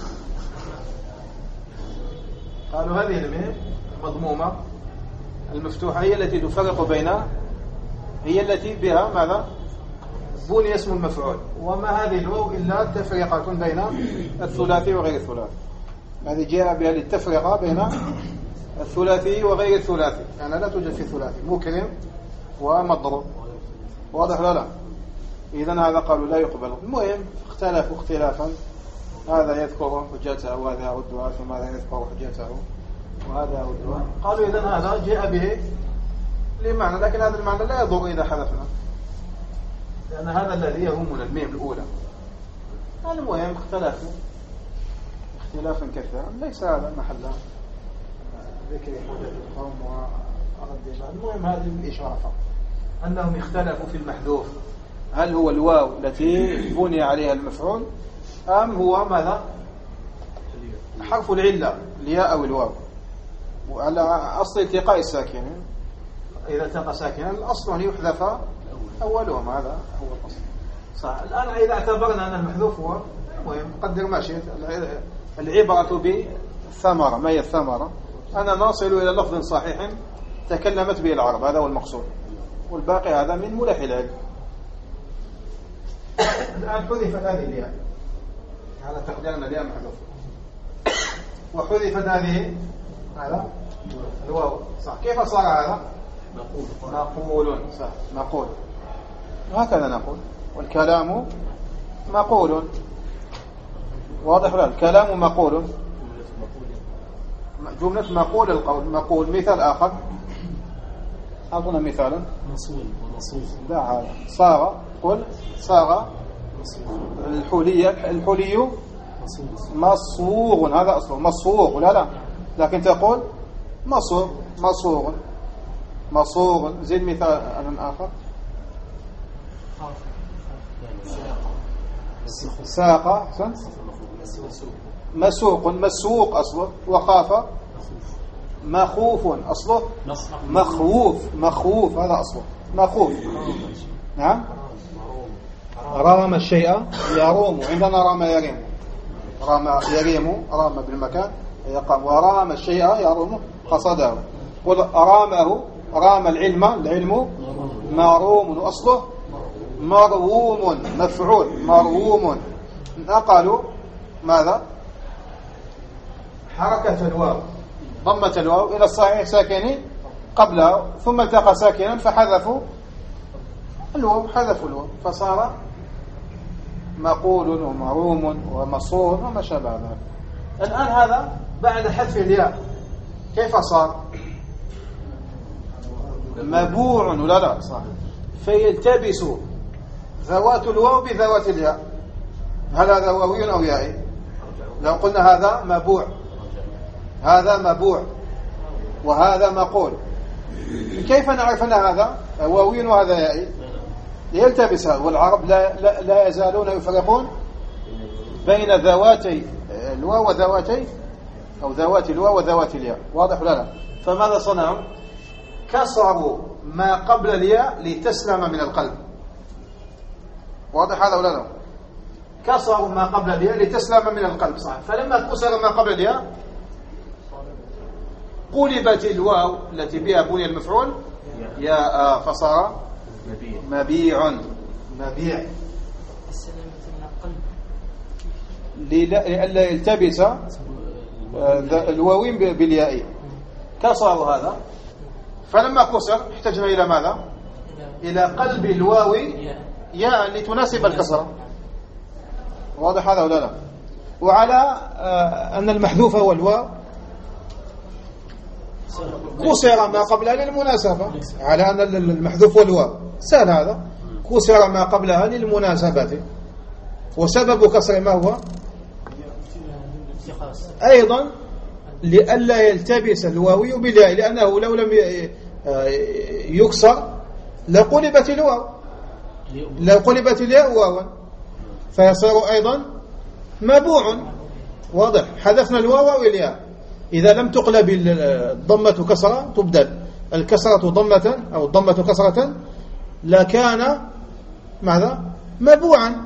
قالوا هذه الميم مضمومة المفتوحة هي التي تفرق بين، هي التي بها ماذا؟ بني اسم المفعول. وما هذه الواو إلا تفرقة بين الثلاثي وغير الثلاثي. هذه جاء بها للتفرقة بين الثلاثي وغير الثلاثي، يعني لا توجد في الثلاثي مكرم ومضروب. واضح لا لا؟ إذن هذا قالوا لا يقبل. المهم اختلفوا اختلافا، هذا يذكر حجته وهذا يردها، ثم هذا يذكر حجته وهذا يردها. قالوا إذن هذا جاء به لمعنى، لكن هذا المعنى لا يضر إذا حذفنا، لأن هذا الذي يهمنا الميم الأولى. المهم اختلفوا اختلافا كثيرا، ليس هذا محل ذكر حجة القوم وردها. المهم هذه الإشارة فقط أنهم اختلفوا في المحذوف، هل هو الواو التي بني عليها المفعول أم هو ماذا؟ حرف العلة الياء أو الواو، وعلى أصل التقاء الساكنين. إذا التقى ساكنا الأصل أن يحذف أولهم، هذا هو الأصل. صح. الآن إذا اعتبرنا أن المحذوف هو المهم قدر ما شئت، العبرة بالثمرة. ما هي الثمرة؟ أنا نصل إلى لفظ صحيح تكلمت به العرب، هذا هو المقصود، والباقي هذا من ملح العلم. الآن حذفت هذه الياء، هذا تقديرنا الياء محذوف، وحذفت هذه هذا الواو. صح. كيف صار هذا؟ مقول. صح. مقول، هكذا نقول، والكلام مقول. واضح ولا؟ الكلام مقول، جملة مقول القول مقول. مثال آخر، أعطنا مثالا. مصول ومصوغ. لا هذا صاغ، قل صاغ. الحلي مصوغ، هذا أصله مصوغ. لا لكن تقول مصوغ مصوغ مصوغ. زي مثال آخر، ساق مسوق مسوق أصله، وخاف مخوف أصله، مخوف هذا أصله مخوف. نعم. رام الشيء يروم، عندنا رام يريم، رام يريم، رام بالمكان يقام، ورام الشيء يروم قصده. قل رامه، رام العلم مروم أصله مروم مفعول مروم. نقلوا ماذا؟ حركة الواو، ضمة الواو إلى الصحيح ساكن قبله، ثم التقى ساكنا فحذفوا الواو، حذفوا الواو فصار مقول ومروم ومصور وما شابه ذلك. الآن هذا بعد حذف الياء كيف صار؟ مبوع ولا لا؟ صح. فيلتبس ذوات الواو بذوات الياء، هل هذا واوي أو يائي؟ لو قلنا هذا مبوع، هذا مبوع، وهذا مقول، كيف نعرف أن هذا واوي وهذا يائي؟ يلتبس هذا. والعرب لا يزالون يفرقون بين ذواتي الواو وذواتي، أو ذوات الواو وذوات الياء. واضح ولا لا؟ فماذا صنعوا؟ كسروا ما قبل الياء لتسلم من القلب. واضح هذا ولا لا؟ كسروا ما قبل الياء لتسلم من القلب. صح. فلما كسر ما قبل الياء قلبت الواو التي بها بني المفعول ياء، فصار مبيع. لئلا يلتبس الواوين بالياء، كسروا هذا. فلما كسر احتجنا إلى ماذا؟ إلى قلب الواو ياء لتناسب الكسرة. واضح هذا ولا لا؟ وعلى أن المحذوف هو الواو كسر ما قبلها للمناسبة، على أن المحذوف هو الواو سهل هذا، كسر ما قبلها للمناسبة. وسبب كسر ما هو؟ أيضا لئلا يلتبس الواوي بالياء، لأنه لو لم يكسر لقلبت الواو، لو قلبت الياء واوا فيصير أيضا مبوع. واضح. حذفنا الواو والياء إذا لم تقلب الضمة كسرة تبدل الكسرة ضمة أو الضمة كسرة لكان ماذا مبوعا.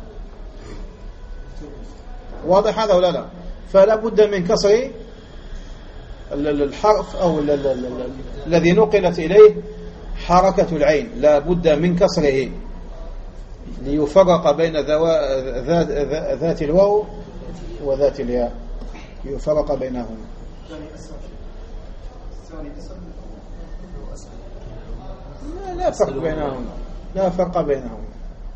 واضح هذا ولا لا؟ فلا بد من كسر الحرف أو الذي نقلت إليه حركة العين، لا بد من كسره ليفرق بين ذات الواو وذات الياء، يفرق بينهما. لا فرق بينهما، لا فرق بينهما.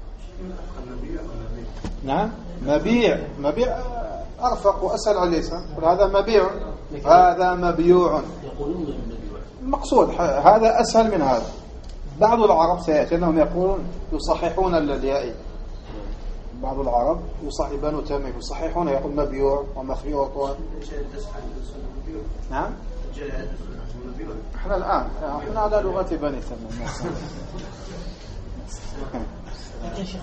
نعم مبيع أرفق وأسهل على اللسان. هذا مبيع، هذا مبيوع. المقصود هذا أسهل من هذا. بعض العرب سيأتي أنهم يقولون يصححون الياء، بعض العرب بنو تميم يصححون يقول مبيوع ومخيوط. نعم احنا الآن احنا على لغة بني تميم. لكن شيخ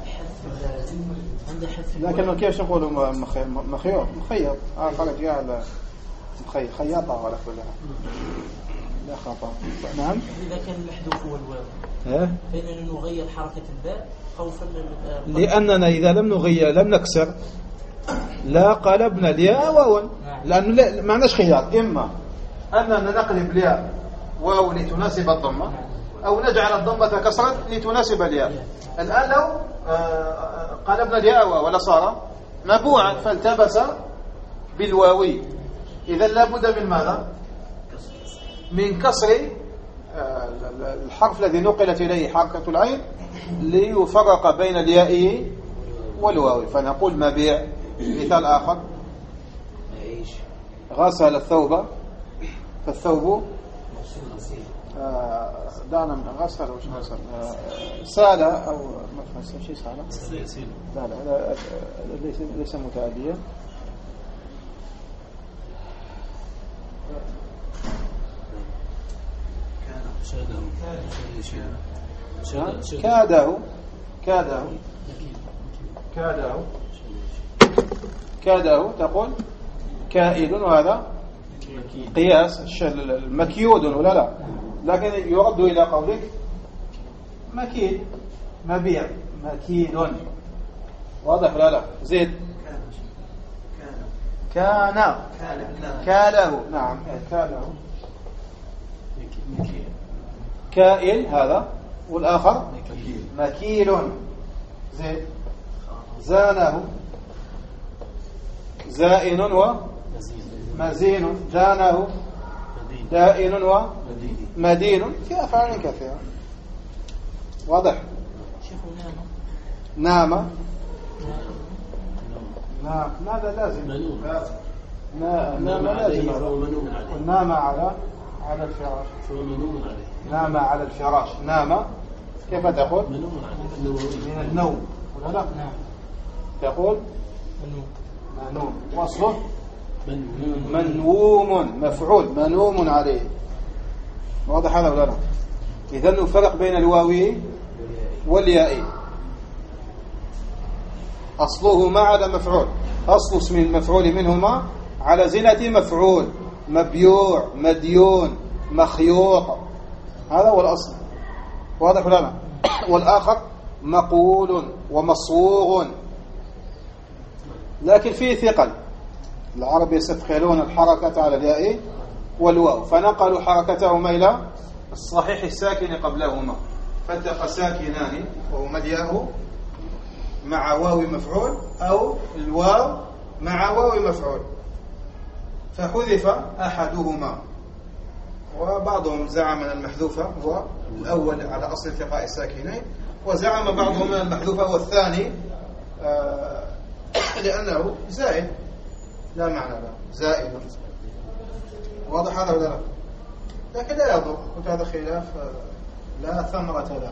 عند حذف لكن كيف نقول مخيوط فرق جاء خياطة ولا كلها لا خطأ. نعم إذا كان المحذوف هو الواو فإننا نغير حركة الباء خوفا لأننا إذا لم نغير لم نكسر لا قلبنا الياء واوا، لأنه ما عندناش خيار، إما أننا نقلب الياء واو لتناسب الضمة أو نجعل الضمة كسرت لتناسب الياء. الآن لو قلبنا الياء واو ولا صار مبوعا فالتبس بالواوي، إذا لابد من ماذا؟ من كسر الحرف الذي نقلت إليه حركة العين ليفرق بين الياء والواو، فنقول مبيع. مثال آخر غسل الثوب فالثوب دعنا من غسل وش غسل سال أو ما فهمت شيء سال لا ليس متعديا. كاده تقول كائد، وهذا قياس المكيود ولا لا، لكن يرد إلى قولك مكيد مبيع مكيد. واضح ولا لا؟ زيد كاله نعم كاله كائل هذا، والآخر مكيل. زيد زانه زائن ومزين، جانه دائن ومدين، في أفعال كثيرة. واضح؟ نام ماذا لازم؟ نام لازم، نام على الفراش، نام على الفراش. نام كيف تقول؟ من النوم ولا لا؟ تقول منوم، وصله منوم مفعول منوم عليه. واضح هذا ولا لا؟ إذن نفرق بين الواو والياء. أصلهما على مفعول، أصل اسم المفعول منهما على زنة مفعول، مبيوع مديون مخيوط، هذا هو الأصل. واضح ولا لا؟ والآخر مقول ومصوغ، لكن فيه ثقل. العرب يستثقلون الحركة على الياء والواو، فنقلوا حركتهما إلى الصحيح الساكن قبلهما، فالتقى ساكنان وهما الياء مع واو مفعول أو الواو مع واو مفعول، فحذف أحدهما. وبعضهم زعم أن المحذوف هو الأول على أصل التقاء الساكنين، وزعم بعضهم أن المحذوف هو الثاني لأنه زائد لا معنى له، زائد. واضح هذا ولا لا؟ لكن لا يضر، هذا خلاف لا ثمرة له.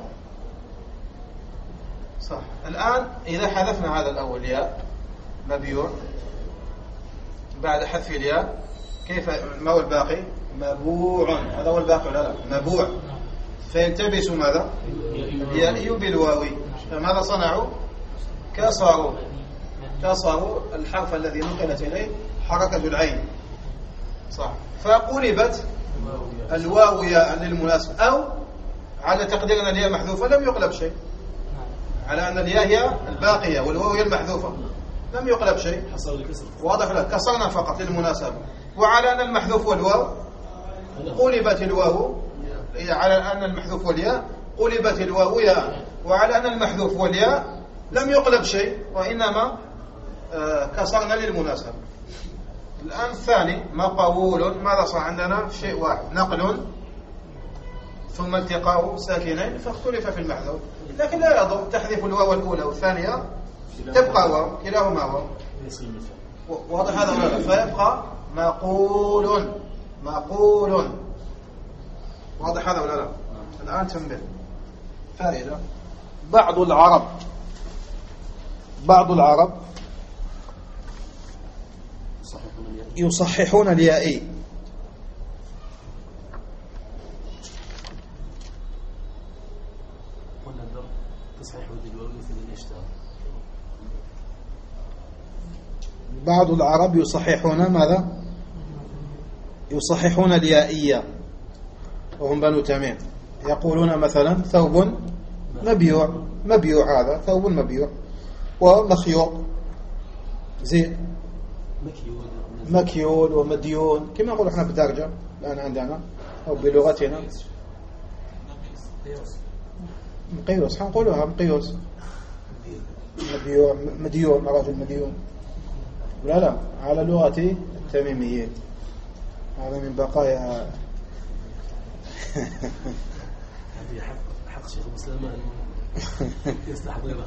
صح. الآن إذا حذفنا هذا الأول ياء مبيوع، بعد حذف الياء كيف ما هو الباقي؟ مبوع، هذا هو الباقي ولا لا؟ مبوع. فيلتبس ماذا؟ الياء بالواو، فماذا صنعوا؟ كسروا الحرف الذي نقلت إليه حركة العين، صح. فقلبت الواو ياء للمناسبة، أو على تقدير أن الياء محذوفة لم يقلب شيء، على أن الياء هي الباقية والواو هي المحذوفة لم يقلب شيء، واضح لك، كسرنا فقط للمناسبة. وعلى أن المحذوف والواو قلبت الواو، على أن المحذوف والياء قلبت الواو ياء، وعلى أن المحذوف والياء لم يقلب شيء وإنما كسرنا للمناسبة. الآن الثاني مقول، ماذا صار عندنا؟ شيء واحد، نقل ثم التقاء ساكنين فاختلف في المحذوف، لكن لا يضر تحذيف الواو الأولى والثانية تبقى واو، كلاهما واو. واضح هذا ولا لا؟ فيبقى مقول مقول. واضح هذا ولا لا؟ الآن تنبه فائدة. بعض العرب يصححون الياء، بعض العرب يصححون ماذا؟ يصححون اليائية، وهم بنو تميم. يقولون مثلا ثوب مبيوع، مبيوع هذا ثوب مبيوع، ومخيوط زين، مكيول ومديون، كما نقول احنا بالدرجة الآن عندنا أو بلغتنا مقيوس، حنقولها مقيوس، مبيوع مديون، رجل مديون. لا على لغة التميميين، هذا من بقايا هذه حق شيخ الإسلام أن يستحضرها.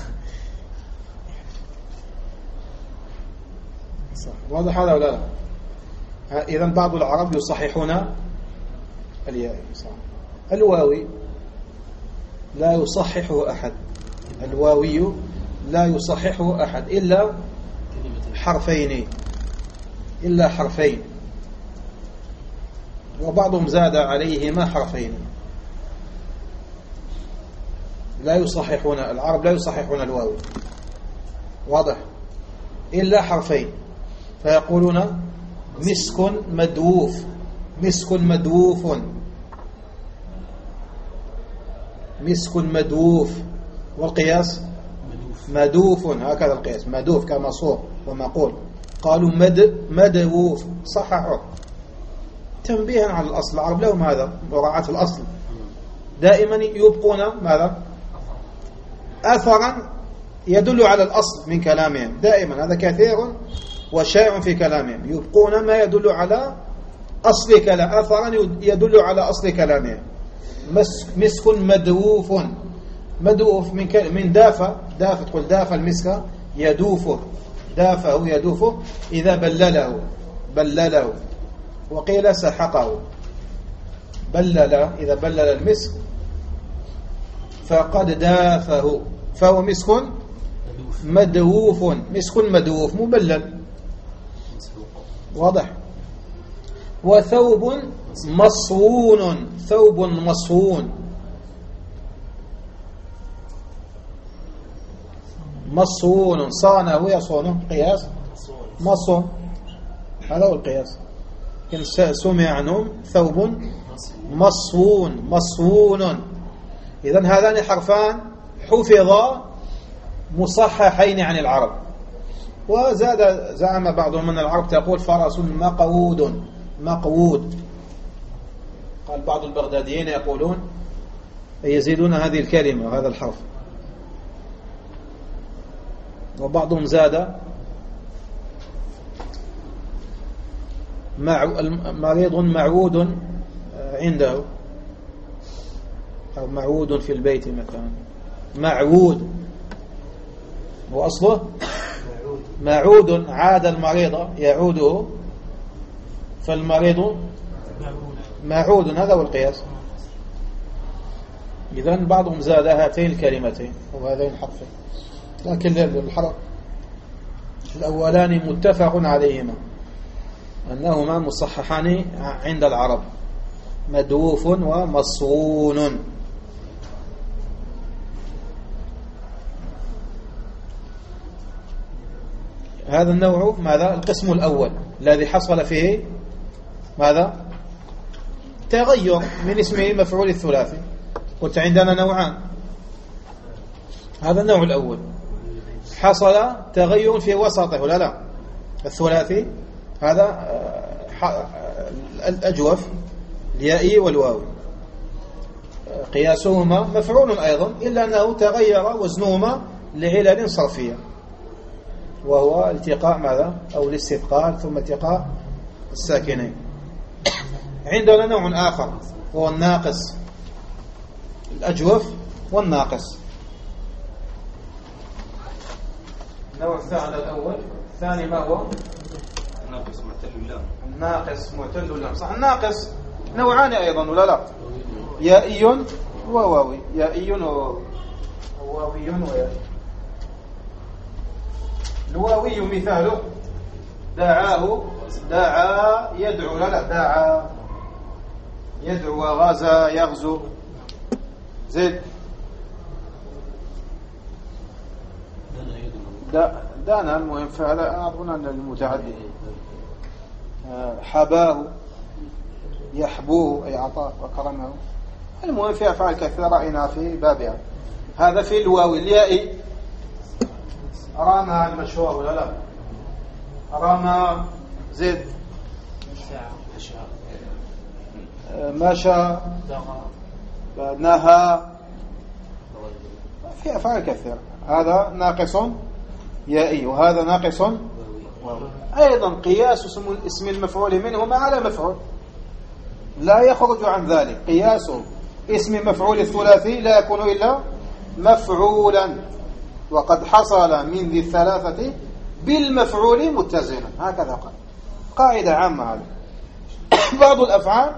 صح. واضح هذا ولا لا؟ إذن بعض العرب يصححون الياء. صح. الواوي لا يصححه أحد، الواوي لا يصححه أحد إلا حرفين، إلا حرفين، وبعضهم زاد عليهما حرفين. لا يصححون العرب، لا يصححون الواو، واضح، إلا حرفين. فيقولون مسك مدووف، مسك مدووف، مسك مدووف. والقياس مدوف، هكذا القياس، مدوف كمصور ومقول. قالوا مدووف، صححوا تنبيها على الأصل. العرب لهم هذا، مراعاة الأصل، دائما يبقون ماذا؟ أثرا يدل على الأصل من كلامهم، دائما هذا كثير وشائع في كلامهم، يبقون ما يدل على أصل كلام، أثرا يدل على أصل كلامهم. مسك مدووف، مدووف من دافة، تقول دافة المسك يدوفه، دافه يدوفه إذا بلله، وقيل سحقه، بلل إذا بلل المسك فقد دافه، فهو مسك مدووف، مسك مدووف مبلل، واضح. وثوب مصون، ثوب مصون، مصون، صانه يصونه، قياس مصون، هذا هو القياس. إن سمع عنهم ثوب مصون، مصون. إذن هذان حرفان حفظا مصححين عن العرب. وزاد زعم بعضهم من العرب تقول فرس مقود، مقود. قال بعض البغداديين يقولون يزيدون هذه الكلمة وهذا الحرف. وبعضهم زاد مريض معود عنده، أو معود في البيت مثلا، معود، وأصله معود، عاد المريض يعوده، فالمريض معود، هذا هو القياس. إذن بعضهم زاد هاتين الكلمتين وهذين الحرفين، لكن الحرف الأولان متفق عليهما أنهما مصححان عند العرب، مدووف ومصون. هذا النوع ماذا؟ القسم الأول الذي حصل فيه ماذا؟ تغير من اسمه مفعول الثلاثي. قلت عندنا نوعان، هذا النوع الأول حصل تغير في وسطه ولا لا؟ الثلاثي هذا الأجوف اليائي والواوي قياسهما مفعول أيضا، إلا أنه تغير وزنهما لعلل صرفية، وهو التقاء ماذا؟ أو الاستثقال ثم التقاء الساكنين. عندنا نوع آخر هو الناقص، الأجوف والناقص. النوع الثاني الأول، الثاني ما هو؟ الناقص معتل اللام. الناقص معتل اللام، صح. الناقص نوعان أيضا ولا لا؟ يائي وواوي، يائي وواوي ويائي. الواوي مثاله دعاه، دعا يدعو، لا دعا يدعو، وغزا يغزو. زيد دانا، المهم فهذا أظن أن المتعدي. حباه يحبوه أي أعطاه وكرمه. المهم في أفعال كثيرة رأينا في بابها. هذا في الواوي. اليائي رمى المشهور ولا لا؟ رمى. زيد مشى، نهى، في أفعال كثيرة. هذا ناقص يائي وهذا ناقص واوي. أيضا قياس اسم المفعول منهما على مفعول لا يخرج عن ذلك. قياس اسم مفعول الثلاثي لا يكون إلا مفعولا، وقد حصل من ذي الثلاثة بالمفعول متزنا. هكذا قال، قاعدة عامة هذه. بعض الأفعال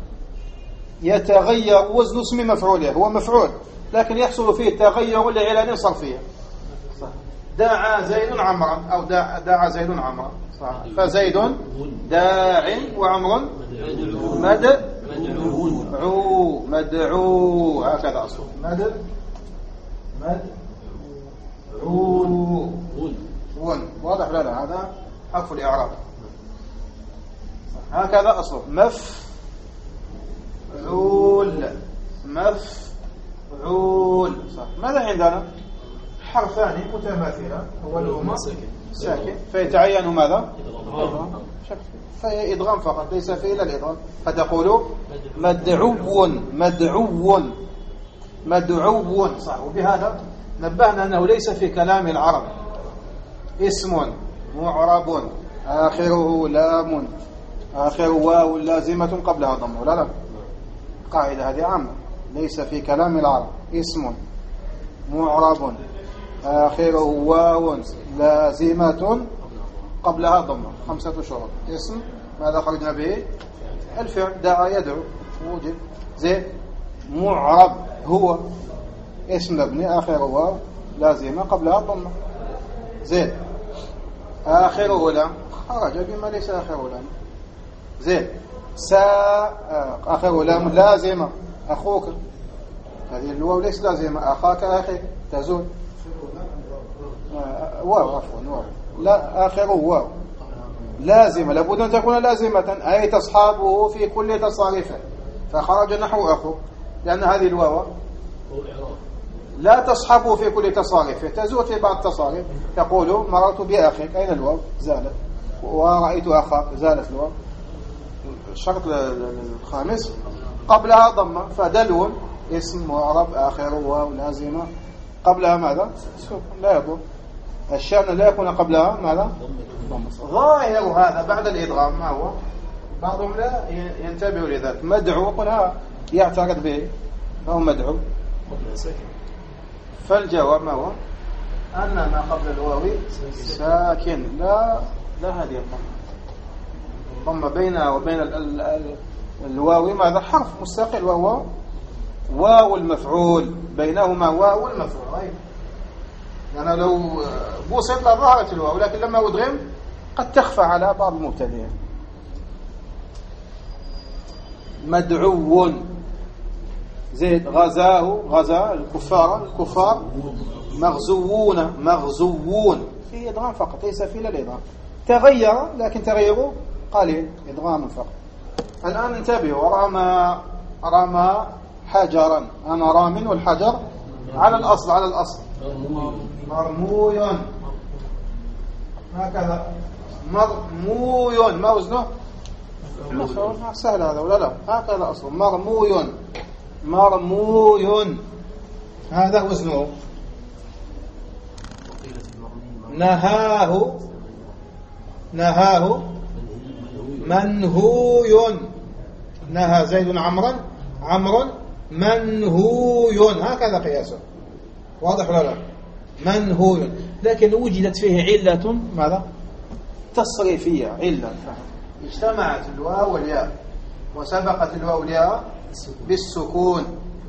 يتغير وزن اسم مفعوله، هو مفعول لكن يحصل فيه تغير لعلل صرفية. دعا زيد عمرا، أو دعا زيد عمرا، فزيد داع وعمر مدعو، هكذا أصله مدعو. واضح؟ لا هذا حرف الإعراب، هكذا أصله مفعول. صح. ماذا عندنا؟ حرفان متماثلان، أولهما ساكن فيتعين ماذا؟ فهي إدغام فقط، ليس فيه إلا الإدغام. فتقول مدعو. صح. وبهذا نبهنا أنه ليس في كلام العرب اسم معرب آخره لام آخر واو لازمة قبلها ضم، ولا لا؟ قاعدة هذه عامة. ليس في كلام العرب اسم معرب آخره واو لازمة قبلها ضم. 5 شروط. اسم ماذا خرجنا به؟ الفعل دعا يدعو وجد. زي معرب هو اسم مبني آخره واو لازمة قبلها ضم. زي آخره لام خرج بما ليس آخره لام. زي آخره لام لازمة أخوك، هذه الواو ليس لازمة. أخاك أخي تزول. واو عفوا واو، لا آخره واو لازمة، لابد أن تكون لازمة أي تصحابه في كل تصاريفه، فخرج نحو أخو، لأن هذه الواو لا تصحبه في كل تصاريفه، تزول في بعض التصاريف. تقول مررت بأخيك، أين الواو؟ زالت. ورأيت أخاك، زالت الواو. الشرط الخامس قبلها ضمة، فدلو اسم معرب آخر واو لازمة قبلها ماذا؟ لا يضر. الشأن لا يكون قبلها ماذا؟ ظاهر هذا بعد الإدغام ما هو؟ بعضهم لا ينتبه لذلك. مدعو قلها يعترض به، فهو مدعو. فالجواب ما هو؟ أن ما قبل الواو ساكن. لا هذه الضمة بينها وبين الواو ماذا؟ حرف مستقل، وهو واو المفعول، بينهما واو المفعول. يعني لو بوسط لظهرت الواو، لكن لما أدغم قد تخفى على بعض المبتدئين. مدعو. زيد غزاه، غزا الكفار. مغزوون في إدغام فقط، ليس في الإدغام. تغير لكن تغيره قليل، إدغام فقط. الآن انتبهوا، رمى حجرا، أنا رام والحجر على الأصل، على الأصل مرموي، هكذا مرموي، ما وزنه سهل هذا ولا لا؟ هكذا أصله مرموي، مرموي هذا وزنه. نهاه منهوي، نهى زيد عمرا، عمرو منهوي، هكذا قياسه، واضح ولا لا؟ منهوي، لكن وجدت فيه علة ماذا؟ تصريفية، علة اجتمعت الواو والياء وسبقت الواو والياء بالسكون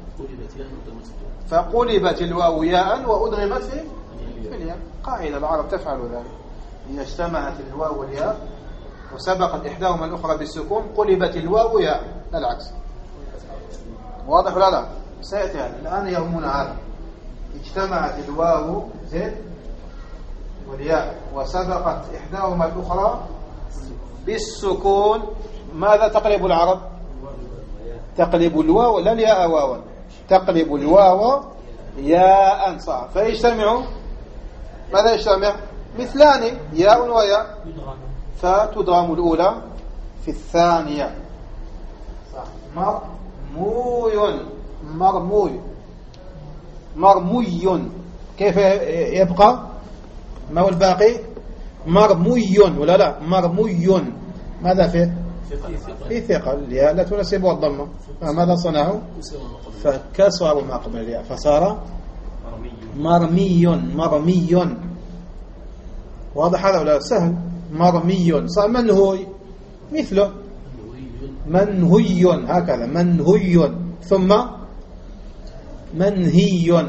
فقلبت الواو ياء وأدغمت في الياء. قاعدة العرب تفعل ذلك، إذا اجتمعت الواو والياء وسبقت إحداهما الأخرى بالسكون قلبت الواو ياء، لا العكس. واضح ولا لا؟ سيأتي هذا الآن يهمنا هذا، اجتمعت الواو زد والياء وسبقت إحداهما الأخرى بالسكون، ماذا تقلب العرب؟ تقلب الواو لا الياء واوا، تقلب الواو ياء، صح. فيجتمع، ماذا يجتمع؟ مثلان، ياء وياء، فتدغم الأولى في الثانية، صح. مرموي، مرموي، مرموي، كيف يبقى؟ ما هو الباقي؟ مرموي ولا لا؟ مرموي، ماذا فيه؟ في ثقل، الياء لا تناسبها الضمة، ماذا صنعوا؟ فكسروا ما قبل الياء فصار مرمي، مرمي، واضح هذا ولا؟ سهل، مرمي صار منهوي مثله منهي، هكذا منهي، ثم منهي،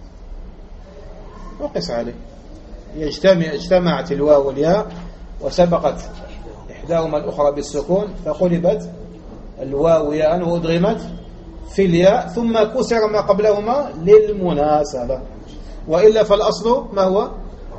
وقس عليه. اجتمعت الواو والياء وسبقت إحداهما الأخرى بالسكون فقلبت الواو ياء وأدغمت في الياء ثم كسر ما قبلهما للمناسبة، وإلا فالأصل ما هو؟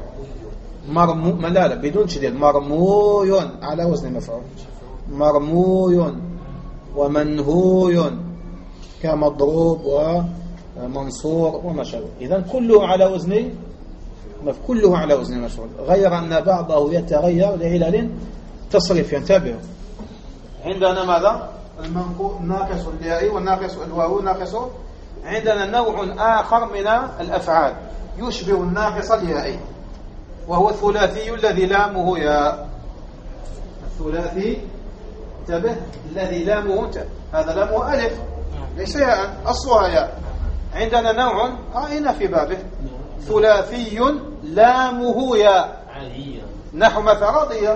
لا بدون شديد، مرموي على وزن مفعول، مرموي ومنهوي كمضروب ومنصور وما شابه. إذن كله على وزن، كله على وزن مفعول، غير أن بعضه يتغير لعلل تصريف. ينتبه، عندنا ماذا؟ الناقص الياء والناقص الواو ناقص. عندنا نوع آخر من الأفعال يشبه الناقص اليائي، وهو الثلاثي الذي لامه ياء. الثلاثي انتبه الذي لامه، هذا لامه ألف ليس ياء، أصلها ياء. عندنا نوع هنا في بابه ثلاثي لامه ياء، نحو مثلا رضية،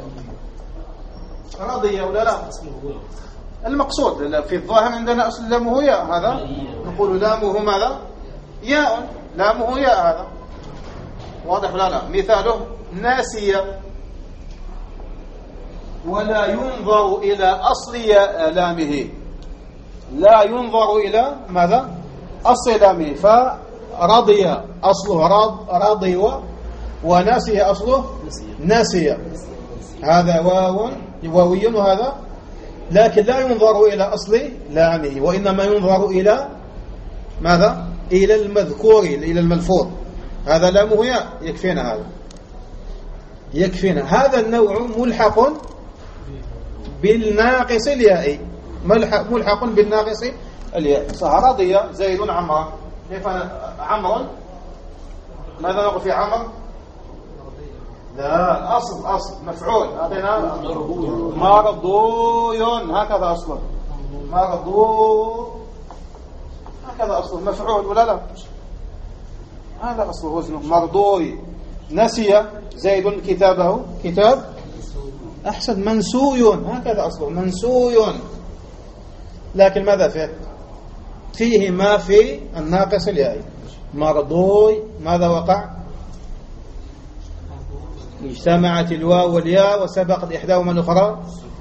رضية ولا لا؟ المقصود في الظاهر عندنا أصل لامه ياء، هذا نقول لامه ماذا؟ ياء، لامه ياء، هذا واضح ولا لا؟ مثاله ناسية، ولا ينظر إلى أصل لامه، لا ينظر إلى ماذا؟ أصل لامه. فرضي أصله رضي، وناسي أصله ناسية، هذا واوي وهذا، لكن لا ينظر إلى أصل لامه، وإنما ينظر إلى ماذا؟ إلى المذكور، إلى الملفوظ، هذا لامه ياء، يكفينا هذا، يكفينا. هذا النوع ملحق بالناقص الياء، ملحق بالناقص الياء. صح، رضي زيد عمرا، كيف عمرو؟ ماذا نقول في عمرو؟ لا، أصل مفعول، أعطينا مرضوي، هكذا أصله مرضو، هكذا أصله مفعول ولا لا؟ هذا أصله وزنه مرضوي. نسي زيد كتابه، كتاب أحسن، منسوي، هكذا أصله منسوي، لكن ماذا فيه؟ فيه ما في الناقص اليائي. مرضوي ماذا وقع؟ اجتمعت الواو والياء وسبقت إحداهما الأخرى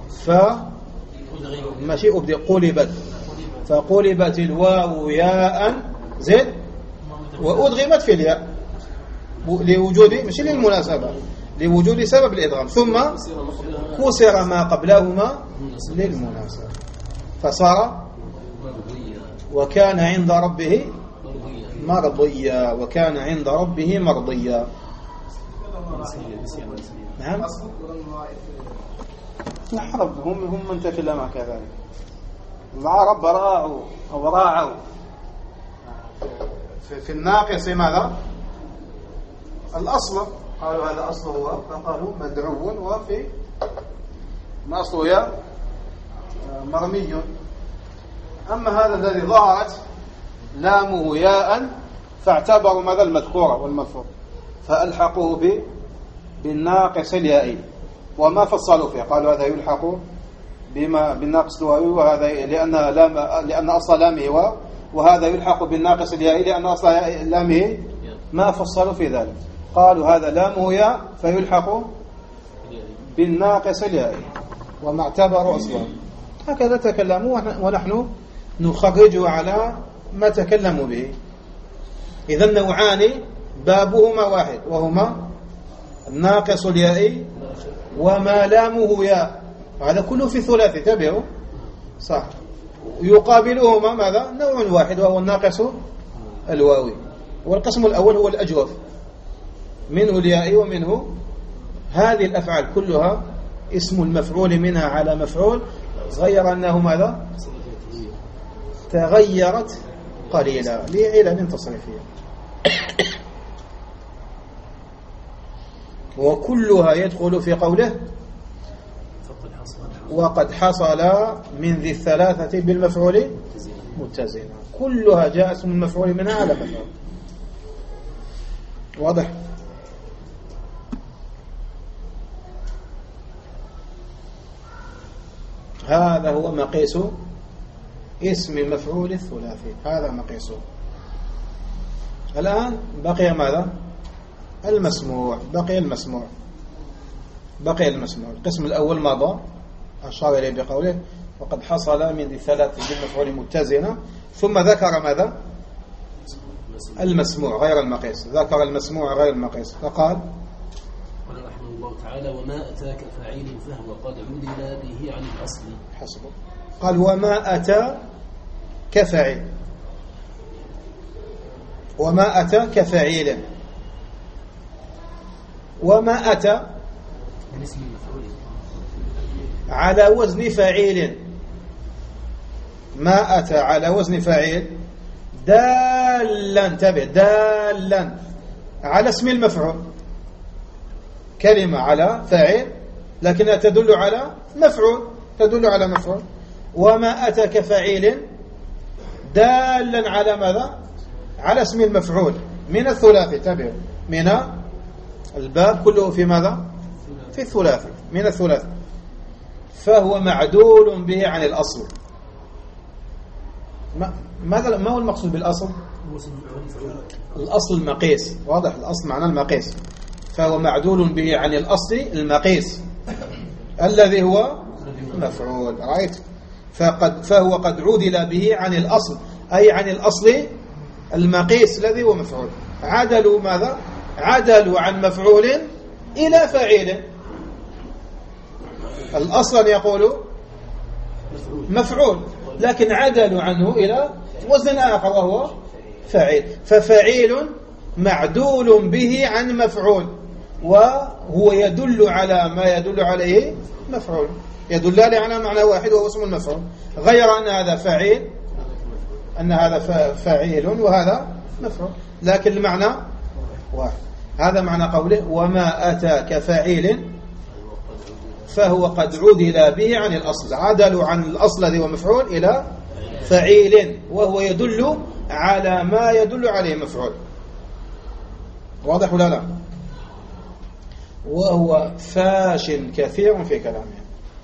ماشي أبدي، قلبت، فقلبت الواو ياء زد وأدغمت في الياء لوجود، مش للمناسبة، لوجود سبب الإدغام، ثم كسر ما قبلهما للمناسبة فصار وكان عند ربه مرضيا. وكان عند ربه مرضيا. نعم العرب هم من تكلم كذلك. العرب راعوا في الناقص ماذا؟ الأصل، قالوا هذا أصله هو، فقالوا مدعو، وفي ما أصله يا مرمي. أما هذا الذي ظهرت لامه ياء فاعتبروا ماذا؟ المذكورة والمفعول، فألحقوه بالناقص اليائي وما فصلوا فيه، قالوا هذا يلحق بالناقص الواوي، وهذا لأن أصل لامه وهذا يلحق بالناقص اليائي لأن أصل لامه ما فصلوا في ذلك. قالوا هذا لامه ياء فيلحق بالناقص اليائي وما اعتبروا أصلا. هكذا تكلموا ونحن نخرجه على ما تكلموا به. إذن نوعان بابهما واحد، وهما الناقص اليائي وما لامه ياء، هذا كله في ثلاثي، تبعوا صح. يقابلهما ماذا؟ نوع واحد وهو الناقص الواوي. والقسم الأول هو الأجوف، منه اليائي ومنه هذه الأفعال كلها اسم المفعول منها على مفعول، غير أنه ماذا؟ تغيرت قليلا لعلل تصريفية. وكلها يدخل في قوله وقد حصل من ذي الثلاثة بالمفعول متزنا. كلها جاء اسم المفعول منها على مفعول. واضح؟ هذا هو مقيس اسم المفعول الثلاثي، هذا مقيسه. الآن بقي ماذا؟ المسموع. بقي المسموع. القسم الأول مضى، أشار إليه بقوله وقد حصل من الثلاث بالمفعول متزنة، ثم ذكر ماذا؟ المسموع غير المقيس. ذكر المسموع غير المقيس فقال قال رحمه الله تعالى وما أتاك فاعل فهو قد عدل به عن الأصل. حسبه. قال وما أتى كفاعل، وما أتى كفاعل، وما أتى على وزن فاعل. ما أتى على وزن فاعل دالا، انتبه، دالا على اسم المفعول، كلمة على فاعل لكنها تدل على مفعول، تدل على مفعول. وما أتى كفاعل دالا على ماذا؟ على اسم المفعول من الثلاثي. تبع من الباب كله في ماذا؟ في الثلاثي، من الثلاثي. فهو معدول به عن الأصل. ما هو المقصود بالأصل؟ الأصل المقيس. واضح؟ الأصل معناه المقيس. فهو معدول به عن الأصل المقيس الذي هو مفعول. رأيت؟ فهو قد عدل به عن الأصل، أي عن الأصل المقيس الذي هو مفعول. عدلوا ماذا؟ عدلوا عن مفعول إلى فاعل. الأصل يقول مفعول، لكن عدلوا عنه إلى وزن آخر وهو فاعل. ففاعل معدول به عن مفعول، وهو يدل على ما يدل عليه مفعول، يدلان على معنى واحد وهو اسم المفعول، غير أن هذا فاعل، أن هذا فاعل وهذا مفعول، لكن المعنى واحد. هذا معنى قوله وما أتى كفاعل فهو قد عدل به عن الأصل. عدلوا عن الأصل الذي هو مفعول إلى فعيل، وهو يدل على ما يدل عليه مفعول. واضح ولا لا؟ وهو فاش كثير في كلامه،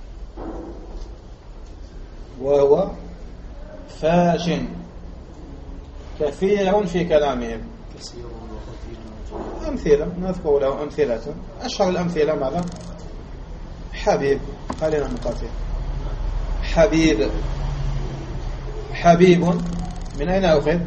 وهو فاش كثير في كلامهم. أمثلة نذكر له أمثلة. أشهر الأمثلة ماذا؟ حبيب. خلينا نقاتل. حبيب. حبيب من أين أخذ؟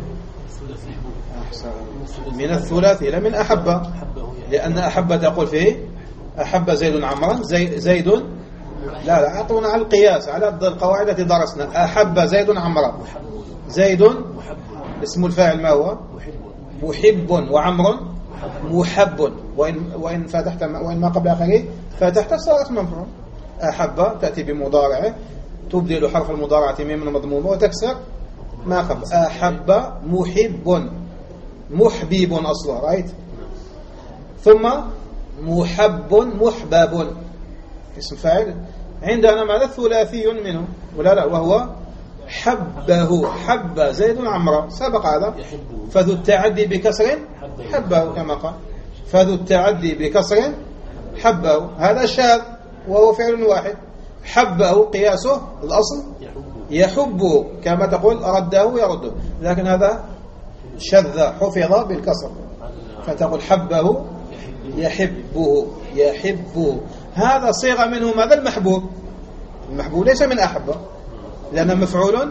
من الثلاثي، لا من أحبة، لأن أحبة تقول فيه أحب زيد عمرا، زيد لا أعطونا على القياس على القواعد التي درسنا. أحب زيد عمرا، زيد اسم الفاعل ما هو؟ محب، وعمر محب، وإن فتحت وإن ما قبل آخره فتحت صارت مفعول. أحب تأتي بمضارعه، تبدل حرف المضارعة ميم مضمومة وتكسر ما قبل. أحب محب، محبيب أصلا، رأيت؟ ثم محب محبب اسم فاعل. عندنا ماذا؟ ثلاثي منه ولا لا، وهو حبه، حب زيد عمرا، سبق هذا. فذو التعدي بكسر حبه كما قال، فذو التعدي بكسر حبه، هذا شاذ وهو فعل واحد. حبه قياسه الأصل يحب، كما تقول رده يرده، لكن هذا شذ حفظ بالكسر، فتقول حبه يحبه، يحبه. هذا صيغة منه ماذا؟ المحبوب. المحبوب ليس من أحبه، لأن مفعول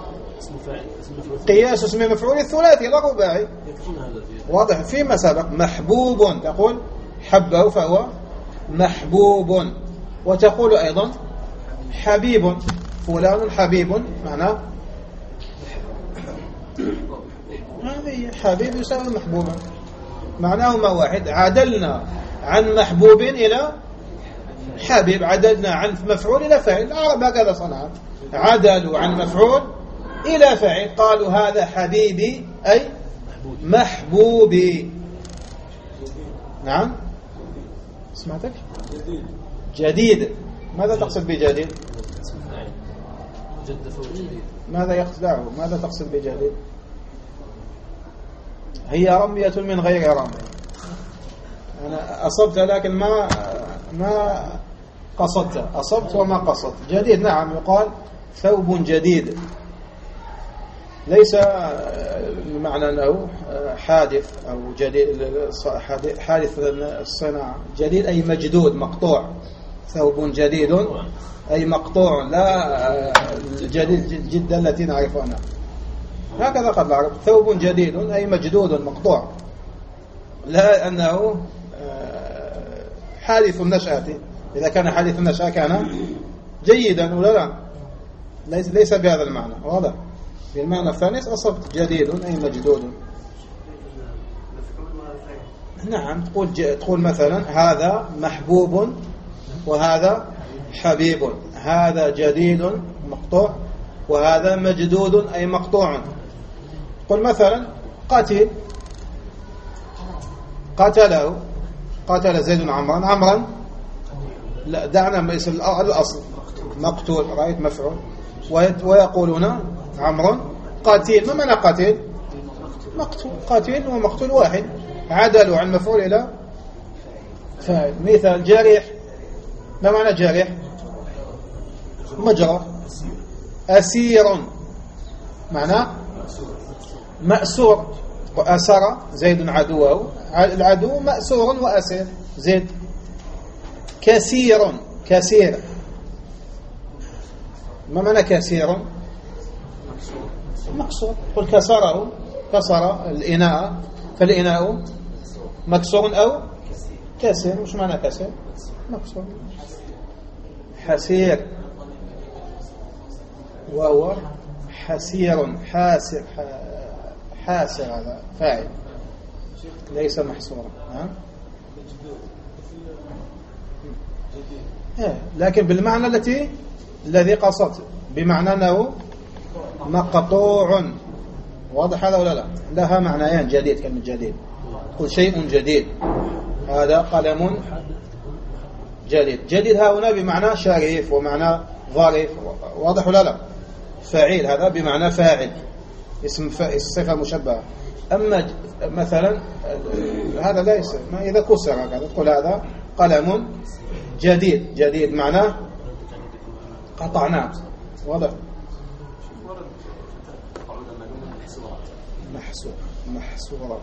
قياس اسم مفعول الثلاثي لا رباعي، واضح فيما سبق. محبوب تقول حبه فهو محبوب، وتقول أيضا حبيب، فلان حبيب، معناه هذه حبيب يساوي محبوبا، معناهما واحد. عدلنا عن محبوب إلى حبيب، عدلنا عن مفعول إلى فاعل. العرب هكذا صنعوا، عدلوا عن مفعول إلى فاعل، قالوا هذا حبيبي أي محبوبي. نعم سمعتك؟ جديد، ماذا تقصد بجديد؟ ماذا يخدعه؟ ماذا تقصد بجديد؟ هي رمية من غير رمي. أنا أصبت لكن ما قصدت، أصبت وما قصدت. جديد نعم، يقال ثوب جديد، ليس بمعنى أنه حادث أو جديد، حادث الصناعة. جديد أي مجدود مقطوع، ثوب جديد أي مقطوع، لا الجديد جدا التي نعرفها. هكذا قد العرب، ثوب جديد أي مجدود مقطوع، لا أنه حادث النشأة. إذا كان حادث النشأة كان جيدا ولا لا، ليس بهذا المعنى، واضح؟ بالمعنى الثاني أصبت جديد أي مجدود. نعم، تقول مثلا هذا محبوب وهذا حبيب، هذا جديد مقطوع وهذا مجدود أي مقطوع. قل مثلا قتل، قتل زيد عمرا، لا دعنا الأصل مقتول، رأيت مفعول، ويقولون عمرو قتيل. ما معنى قتيل؟ مقتول، قتيل ومقتول واحد، عدلوا عن مفعول إلى فاعل. مثال جارح، ما معنى جارح؟ مجرى. أسير معنى مأسور، أسر زيد عدوه، العدو مأسور وأسير زيد. كثير، ما معنى كثير؟ مكسور. قل كسر الإناء، فالإناء مكسور أو كسر. مش معنى كسر؟ مكسور. حسير، وهو حسير، حاسر هذا فاعل ليس محصورا. لكن بالمعنى الذي قصدت، بمعنى أنه مقطوع. واضح هذا ولا لا؟ لها معنيان. جديد، كلمة جديد، قل شيء جديد، هذا قلم جديد ها هنا بمعنى شريف ومعنى ظريف. واضح ولا لا؟ فاعل هذا بمعنى فاعل، اسم الصفة مشبهة. أما مثلا هذا ليس، ما إذا كسر هكذا تقول هذا قلم جديد معناه قطعناه. واضح؟ محصورة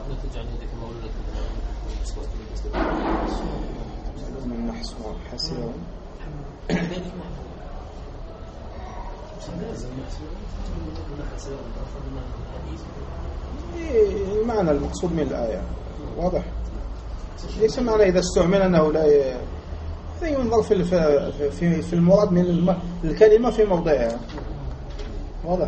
من محصورة حسيرا. المعنى المقصود من الآية واضح، ليس معنى إذا استعمل أنه ينظر في المراد من الكلمة في موضعها. واضح؟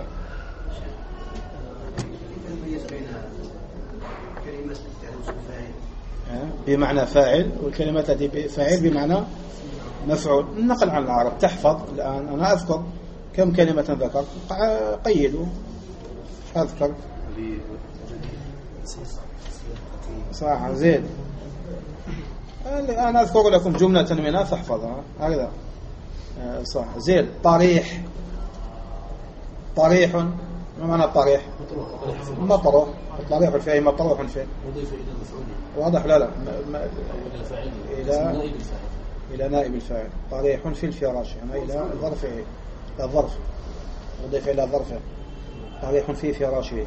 بمعنى فاعل والكلمة التي فاعل بمعنى مفعول. النقل عن العرب تحفظ. الآن أنا أذكر كم كلمة ذكرت، قيدوا أذكر صراحة زين. أنا أذكر لكم جملة منها فاحفظها هكذا صح. زين. طريح. طريح ما معنى الطريح؟ مطروح. طريح فيه مطروح فيه مضيف إلى المفعول. واضح؟ لا إلى نائب الفاعل. طريح في الفراش يعني إلى ظرفه، الظرف مضيف إلى ظرفه. طريح في فراشه.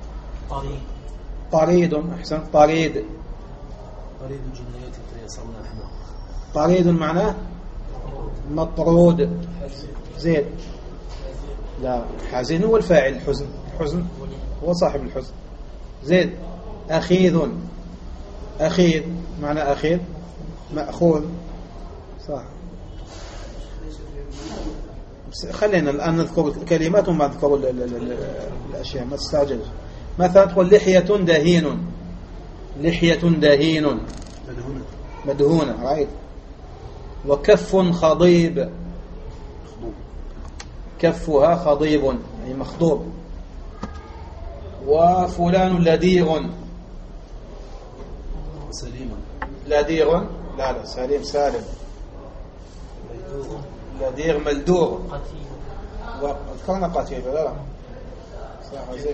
طريد. أحسن. طريد. طريد الجنايات تيسرنا نحن. طريد معناه مطرود. زين. لا، حزين هو الفاعل. الحزن، الحزن هو صاحب الحزن. زين. أخيذ. أخيذ معنى أخيذ مأخوذ. صح. خلينا الآن نذكر كلمات وما نذكر الأشياء، ما تستعجل. مثلا تقول لحية دهين. لحية دهين مدهونة. رأيت. وكف خضيب. كفها خضيب يعني مخضوب. وفلان لديغ. سليم. لديغ لا سليم سالم. لديغ ملدوغ. وذكرنا قتيل. لا صح. زين.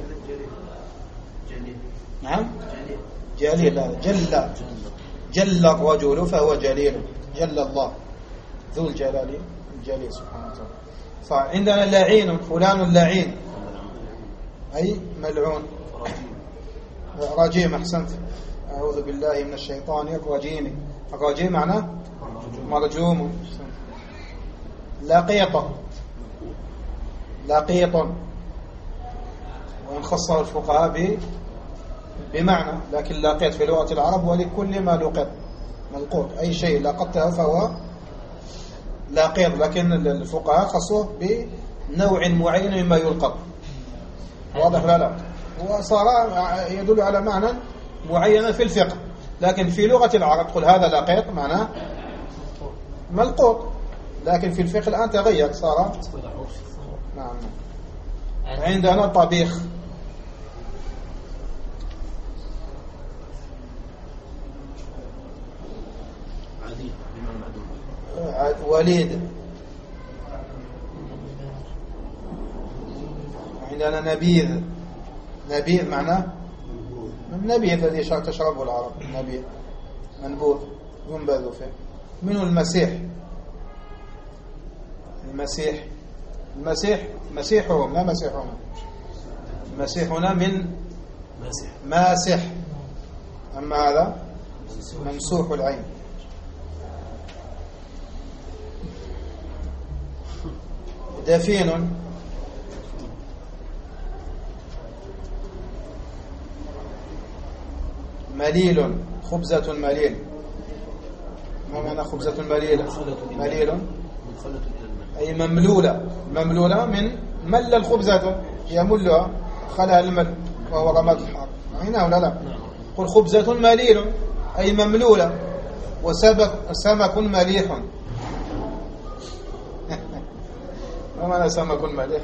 نعم. جليل. لا جل الرجل فهو جليل. جل الله ذو الجلال الجليل سبحانه وتعالى. فعندنا لعين. فلان لعين أي ملعون. رجيم. أحسنت. أعوذ بالله من الشيطان الرجيم. الرجيم معناه مرجوم. لقيط. لقيط وإن خصه الفقهاء بمعنى، لكن لقيط في لغة العرب ولكل ما لقط ملقوط أي شيء لقطته فهو لقيط، لكن الفقهاء خصوه بنوع معين مما يلقط. واضح؟ لا وصار يدل على معنى معين في الفقه، لكن في لغة العرب تقول هذا لقيط معناه ملقوط، لكن في الفقه الآن تغير صار. نعم. عندنا طبيخ. وليد. عندنا نبيذ. نبيذ معناه النبيذ الذي تشربه العرب. نبيذ منبوذ ينبذ فيه. منه المسيح. المسيح مسيحهم لا مسيحهم. مسيحنا من ماسح، أما هذا ممسوح العين. دفين. مليل. خبزة مليل. ما معنى خبزة مليل؟ مليل أي مملولة. مملولة من مل الخبزة يملها خلها المل وهو رماد الحار. هنا ولا لا؟ قل خبزة مليل أي مملولة. وسمك مليح. ما معنى سمك مليح؟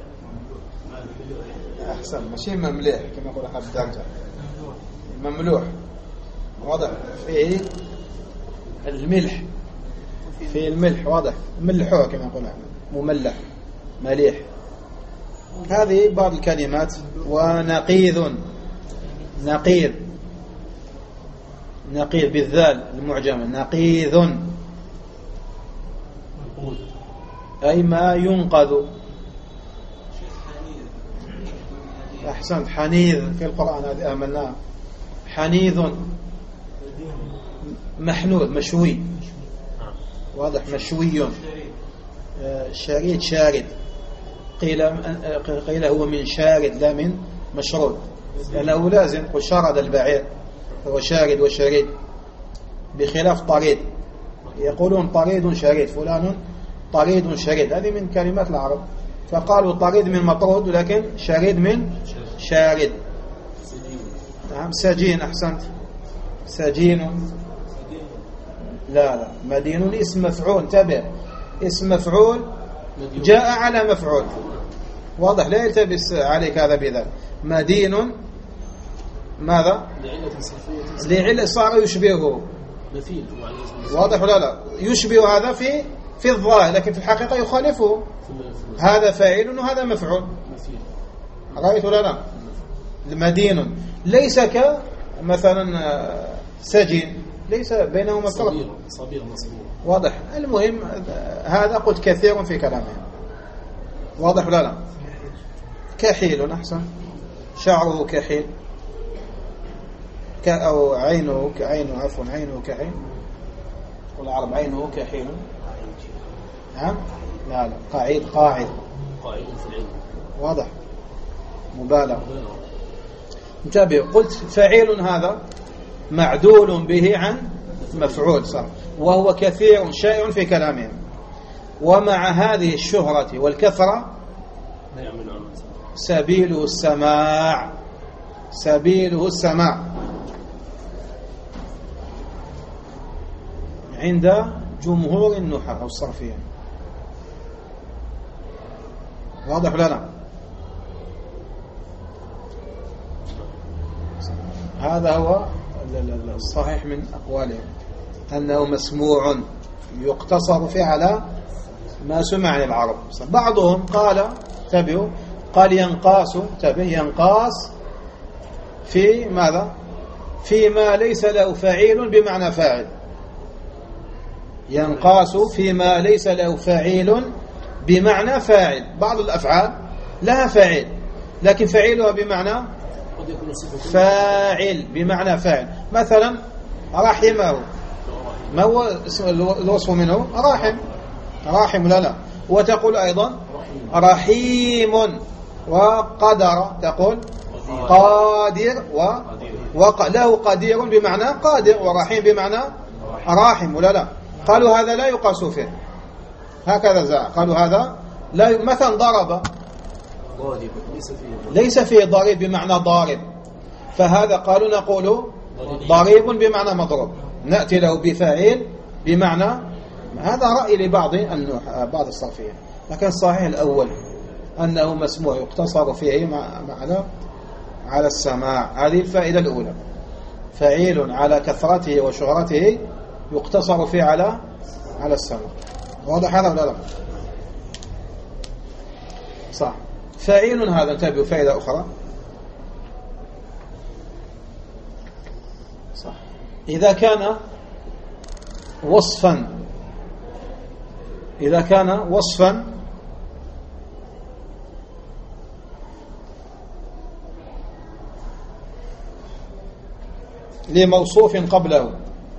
أحسن. ماشي ممليح كما يقول أحد الدرجة. مملوح. واضح؟ فيه الملح. في الملح. واضح؟ ملحوه كما يقول مملح مليح. هذه بعض الكلمات. ونقيذ. نقيذ. نقيذ بالذال المعجمة. نقيذ أي ما ينقذ. أحسنت. حنيذ في القرآن هذه آمناها. حنيذ محنوذ مشوي. واضح؟ مشوي. شريد شارد. قيل هو من شارد لا من مشرود، لأنه لازم وشرد البعير هو شارد وشريد، بخلاف طريد. يقولون طريد شريد، فلان طريد شريد، هذه من كلمات العرب، فقالوا طريد من مطرود، ولكن شريد من شارد. نعم سجين، أحسنت، سجين. لا مدين اسم مفعول، انتبه، اسم مفعول جاء على مفعول، واضح، لا يلتبس عليك هذا بذلك. مدين ماذا؟ لعلة صار يشبهه، واضح ولا لا؟ يشبه هذا في الظاهر، لكن في الحقيقة يخالفه، هذا فاعل وهذا مفعول، رأيت ولا لا؟ مدين ليس كمثلا سجين، ليس بينهما فرق، صبير مصبور، واضح. المهم هذا قلت كثير في كلامه، واضح ولا لا؟ كحيل، أحسن، شعره كحيل، أو عينه عفوا، عينه كحيل، والعرب عينه كحيل. نعم لا قاعد في العلم، واضح، مبالغة. انتبه، قلت فعيل هذا معدول به عن مفعول، صح، وهو كثير شائع في كلامهم، ومع هذه الشهرة والكثرة سبيله السماع، سبيله السماع عند جمهور النحاة والصرفيين، واضح ولا لا؟ هذا هو الصحيح من أقوالهم، أنه مسموع يقتصر فيه على ما سمع عن العرب. بعضهم قال تبعوا، قال ينقاس، تبع ينقاس في ماذا؟ فيما ليس له فعيل بمعنى فاعل، ينقاس فيما ليس له فعيل بمعنى فاعل. بعض الأفعال لها فاعل لكن فعيلها بمعنى فاعل، بمعنى فاعل. مثلا رحمه، ما هو الوصف منه؟ راحم لا. وتقول أيضا رحيم، وقدر تقول قادر، له قدير بمعنى قادر، ورحيم بمعنى راحم لا. قالوا هذا لا يقاس فيه، هكذا زعم، قالوا هذا لا مثلا ضرب ليس فيه ضريب بمعنى ضارب، فهذا قالوا نقول ضريب بمعنى مضروب، نأتي له بفاعل بمعنى. هذا رأي لبعض بعض الصرفيين، لكن الصحيح الأول أنه مسموع يقتصر فيه على السماع. هذه الفائدة الأولى، فعيل على كثرته وشهرته يقتصر فيه على السماع، واضح هذا ولا لا؟ صح. فعيل هذا، انتبهوا، فائدة أخرى، صح، إذا كان وصفا لموصوف قبله،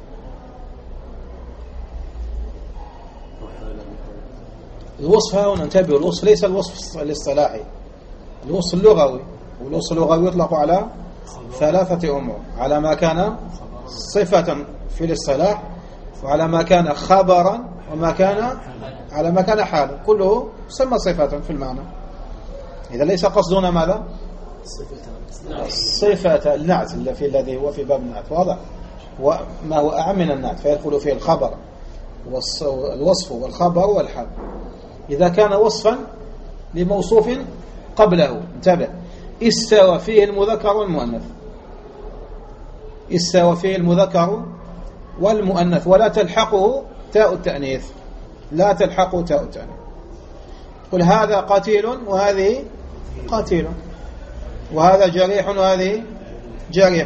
الوصف هنا انتبهوا، الوصف ليس الوصف الاصطلاحي، الوصف اللغوي، والوصف اللغوي يطلق على ثلاثة أمور: على ما كان صفة في الاصطلاح، وعلى ما كان خبرا، على ما كان حالا، كله يسمى صفة في المعنى. إذا ليس قصدنا ماذا؟ صفة النعت الذي هو في باب النعت، واضح، وما هو أعم من النعت فيدخل فيه الخبر والوصف والخبر والحال. إذا كان وصفا لموصوف قبله، انتبه، استوى فيه المذكر والمؤنث، استوى فيه المذكر والمؤنث، ولا تلحقه تاء التأنيث، لا تلحقه تاء التأنيث. قل هذا قتيل وهذه قتيل، وهذا جريح وهذه جريح،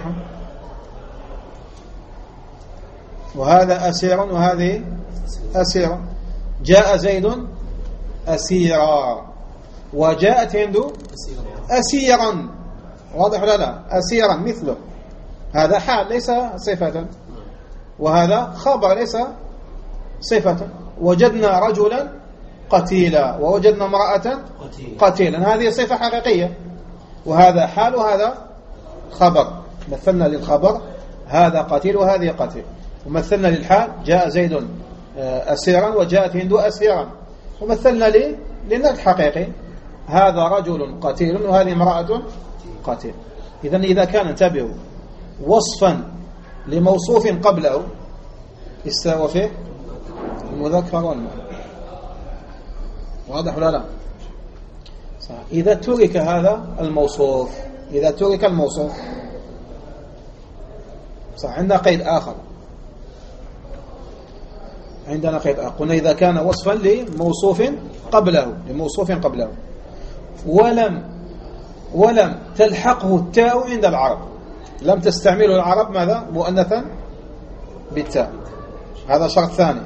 وهذا أسير وهذه أسير. جاء زيد أسيرا، وجاءت هند أسيرا، واضح ولا لا؟ أسيرا مثله، هذا حال ليس صفة، وهذا خبر ليس صفة. وجدنا رجلا قتيلا، ووجدنا امرأة قتيلا، هذه صفة حقيقية، وهذا حال وهذا خبر. مثلنا للخبر هذا قتيل وهذه قتيل، ومثلنا للحال جاء زيد أسيرا وجاءت هند أسيرا، ومثلنا للنفي الحقيقي، هذا رجل قتيل وهذه امرأة قتيل. إذا كان انتبهوا وصفا لموصوف قبله استوى فيه المذكر والمؤنث. واضح ولا لا؟ صح. إذا ترك هذا الموصوف، إذا ترك الموصوف صح، عندنا قيد آخر، عندنا قيد آخر، قلنا إذا كان وصفا لموصوف قبله ولم تلحقه التاء عند العرب، لم تستعمله العرب ماذا؟ مؤنثا بالتاء، هذا شرط ثاني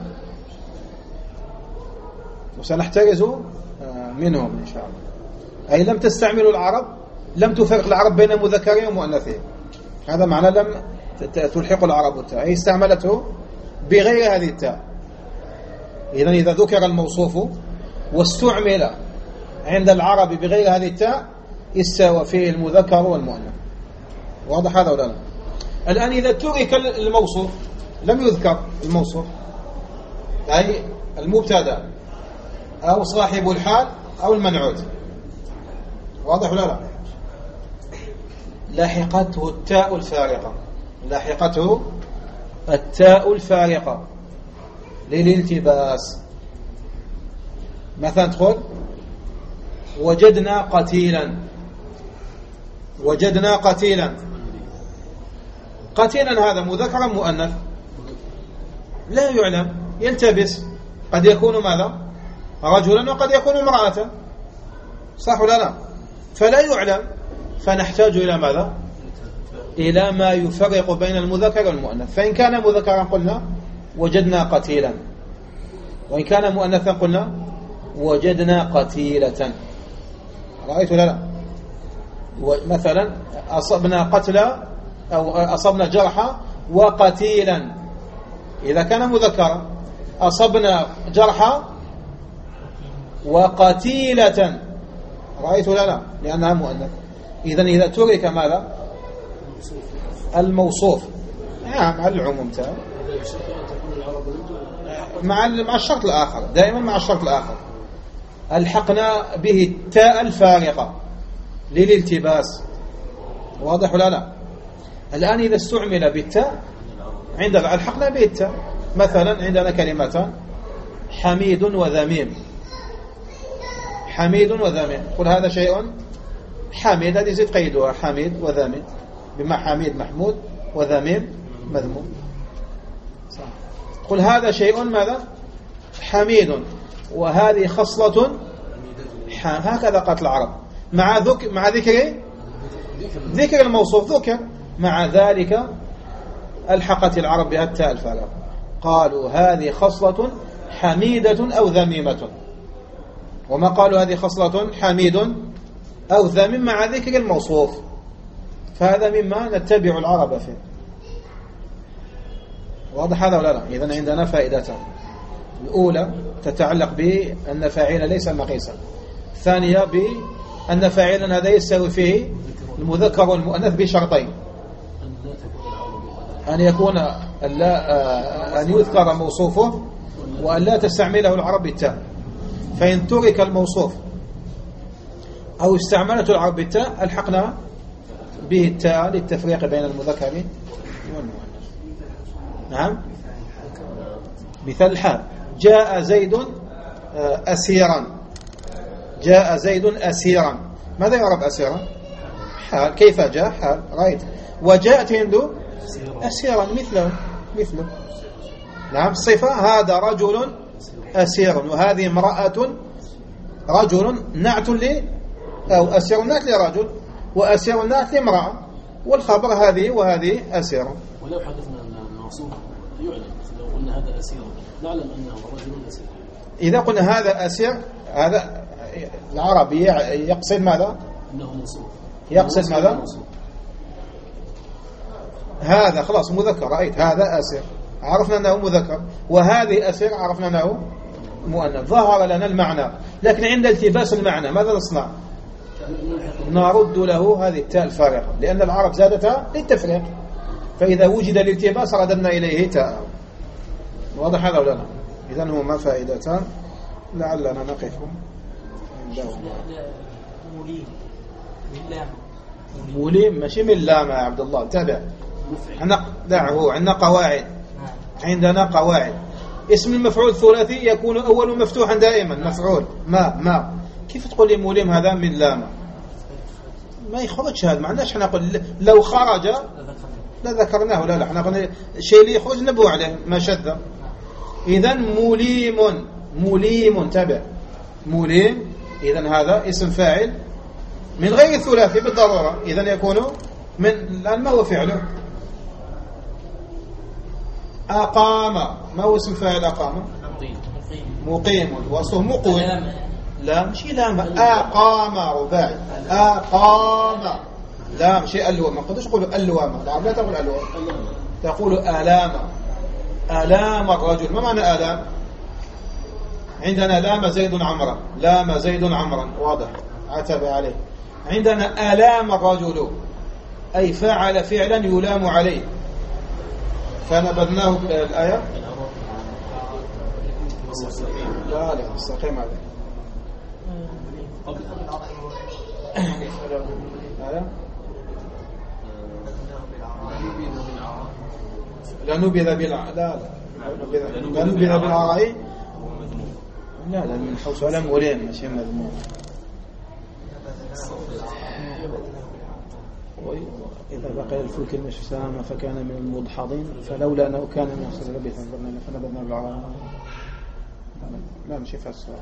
وسنحترز منهم إن شاء الله. أي لم تستعمل العرب، لم تفرق العرب بين مذكرين ومؤنثين، هذا معنى لم تلحق العرب التاء، أي استعملته بغير هذه التاء. إذا ذكر الموصوف واستعمل عند العرب بغير هذه التاء استوى فيه المذكر والمؤنث. واضح هذا ولا لا؟ الآن إذا ترك الموصوف، لم يذكر الموصوف أي المبتدا أو صاحب الحال أو المنعوت، واضح ولا لا؟ لاحقته التاء الفارقة للالتباس. مثلا تقول وجدنا قتيلا، قتيلا هذا مذكر مؤنث لا يعلم، يلتبس، قد يكون ماذا؟ رجلا وقد يكون امرأة، صح ولا لا؟ فلا يعلم، فنحتاج إلى ماذا؟ إلى ما يفرق بين المذكر والمؤنث. فإن كان مذكرا قلنا وجدنا قتيلا، وإن كان مؤنثا قلنا وجدنا قتيلة. رأيت ولا لا؟ مثلا أصبنا قتلا أو أصبنا جرحا وقتيلا، إذا كان مذكرا أصبنا جرحا وقتيلة، رأيت ولا لا؟ لأنها مؤنث. إذا ترك ماذا؟ الموصوف مع العموم تاعه، مع الشرط الآخر، دائما مع الشرط الآخر، ألحقنا به التاء الفارقة للالتباس. واضح ولا لا؟ الآن إذا استعمل بالتاء عندنا ألحقنا به التاء. مثلا عندنا كلمتان حميد وذميم، قل هذا شيء حميد، هذه زيد قيدها حميد وذميم، بما حميد محمود وذميم مذموم. قل هذا شيء ماذا؟ حميد، وهذه خصلة هكذا قالت العرب، مع ذكر الموصوف، ذكر مع ذلك ألحقت العرب بها التاء الفارقة، قالوا هذه خصلة حميدة أو ذميمة، وما قالوا هذه خصلة حميد أو ذميم مع ذكر الموصوف. فهذا مما نتبع العرب فيه. واضح هذا ولا لا؟ إذن عندنا فائدتان، الأولى تتعلق بأن فاعلا ليس مقيسا، الثانية بأن فاعلا هذا يستوي فيه المذكر والمؤنث بشرطين: أن يكون أن يذكر موصوفه، وأن لا تستعمله العرب بالتاء. فإن ترك الموصوف أو استعملته العرب بالتاء ألحقنا به التاء للتفريق بين المذكر والمؤنث. نعم، مثال الحال: جاء زيد أسيرا. ماذا يعرب أسيرا؟ حال. كيف جاء؟ حال. رأيت. وجاءت هند أسيرا مثله. نعم، صفة: هذا رجل أسير، وهذه امرأة رجل نعت أو أسير نعت لرجل، وأسير نعت لامرأة، والخبر هذه وهذه أسيرا. ولو حدثنا أن الموصوف يعلم، لو قلنا هذا أسير نعلم أنه رجل أسير. إذا قلنا هذا أسير، هذا العربي يقصد ماذا؟ أنه موصوف. يقصد ماذا؟ هذا خلاص مذكر. رأيت هذا أسير، عرفنا أنه مذكر، وهذه أسير عرفنا أنه مؤنث. ظهر لنا المعنى، لكن عند التباس المعنى ماذا نصنع؟ نرد له هذه التاء الفارقة، لأن العرب زادتها للتفريق، فإذا وجد الالتباس رددنا إليه تاء. واضح هذا ولا لا؟ إذن هما فائدتان لعلنا نقف عندهما. موليم ماشي من لام يا عبد الله، تابع. دعه، عندنا قواعد. عندنا قواعد. اسم المفعول الثلاثي يكون أول مفتوحا دائما، مفعول ما كيف تقول لي موليم هذا من لام؟ ما يخرجش هذا، ما عندناش حنا نقول لو خرج لا ذكرناه، لا احنا قلنا شيء اللي يخرج نبو عليه ما شذ. إذن موليم تابع، موليم. إذن هذا اسم فاعل من غير الثلاثي بالضرورة، إذن يكون من الآن ما هو فعله؟ أقام، ما هو اسم فاعل أقام؟ مقيم، وصله مقوم. لا مشي لام، أقام رباعي، أقام. لا مشي ألوام، ما قدش تقول ألوام، العرب لا تقول ألوام، تقول آلام. آلام الرجل، ما معنى آلام؟ عندنا لام زيد عمرا، لام زيد عمرا، واضح، عتب عليه. عندنا آلام الرجل أي فعل فعلا يلام عليه، فنبذناه الآية. لا استقيم عليه. لا نبذ بالعراء، لا من حوس ولا مولين ماشي مذموم. إذا بقي الفلك المشي سلامة فكان من المدحضين، فلولا أنه كان من يحصل لبثا فنبذنا بالعراء. لا مشي فسر.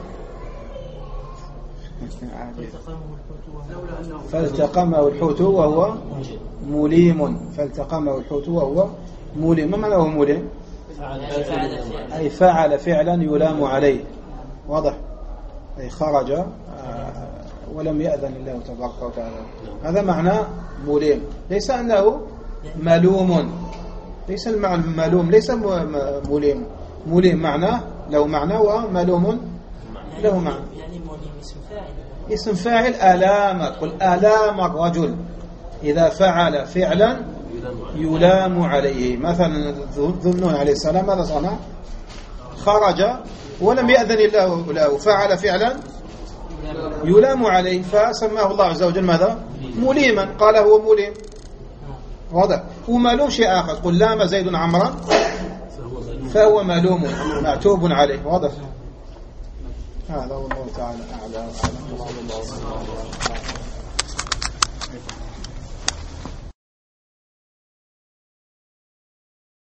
فالتقمه الحوت وهو مليم، فالتقمه الحوت وهو مليم. ما معنى هو مليم؟ أي فعل فعلا يلام عليه، واضح، أي خرج ولم يأذن الله تبارك وتعالى. هذا معنى مليم، ليس أنه ملوم، ليس المعنى ملوم، ليس مليم. مليم معناه له معنى، وملوم له معنى. يعني مليم اسم فاعل، اسم فاعل آلام، تقول آلام الرجل إذا فعل فعلا يلام عليه. مثلا ذو النون عليه السلام ماذا صنع؟ خرج ولم يأذن الله له، فعل فعلا يلام عليه، فسماه الله عز وجل ماذا؟ مليما، قال هو مليم، واضح. وملوم شيء آخر، تقول لام زيد عمرا فهو ملوم معتوب عليه، واضح. هذا والله تعالى أعلى.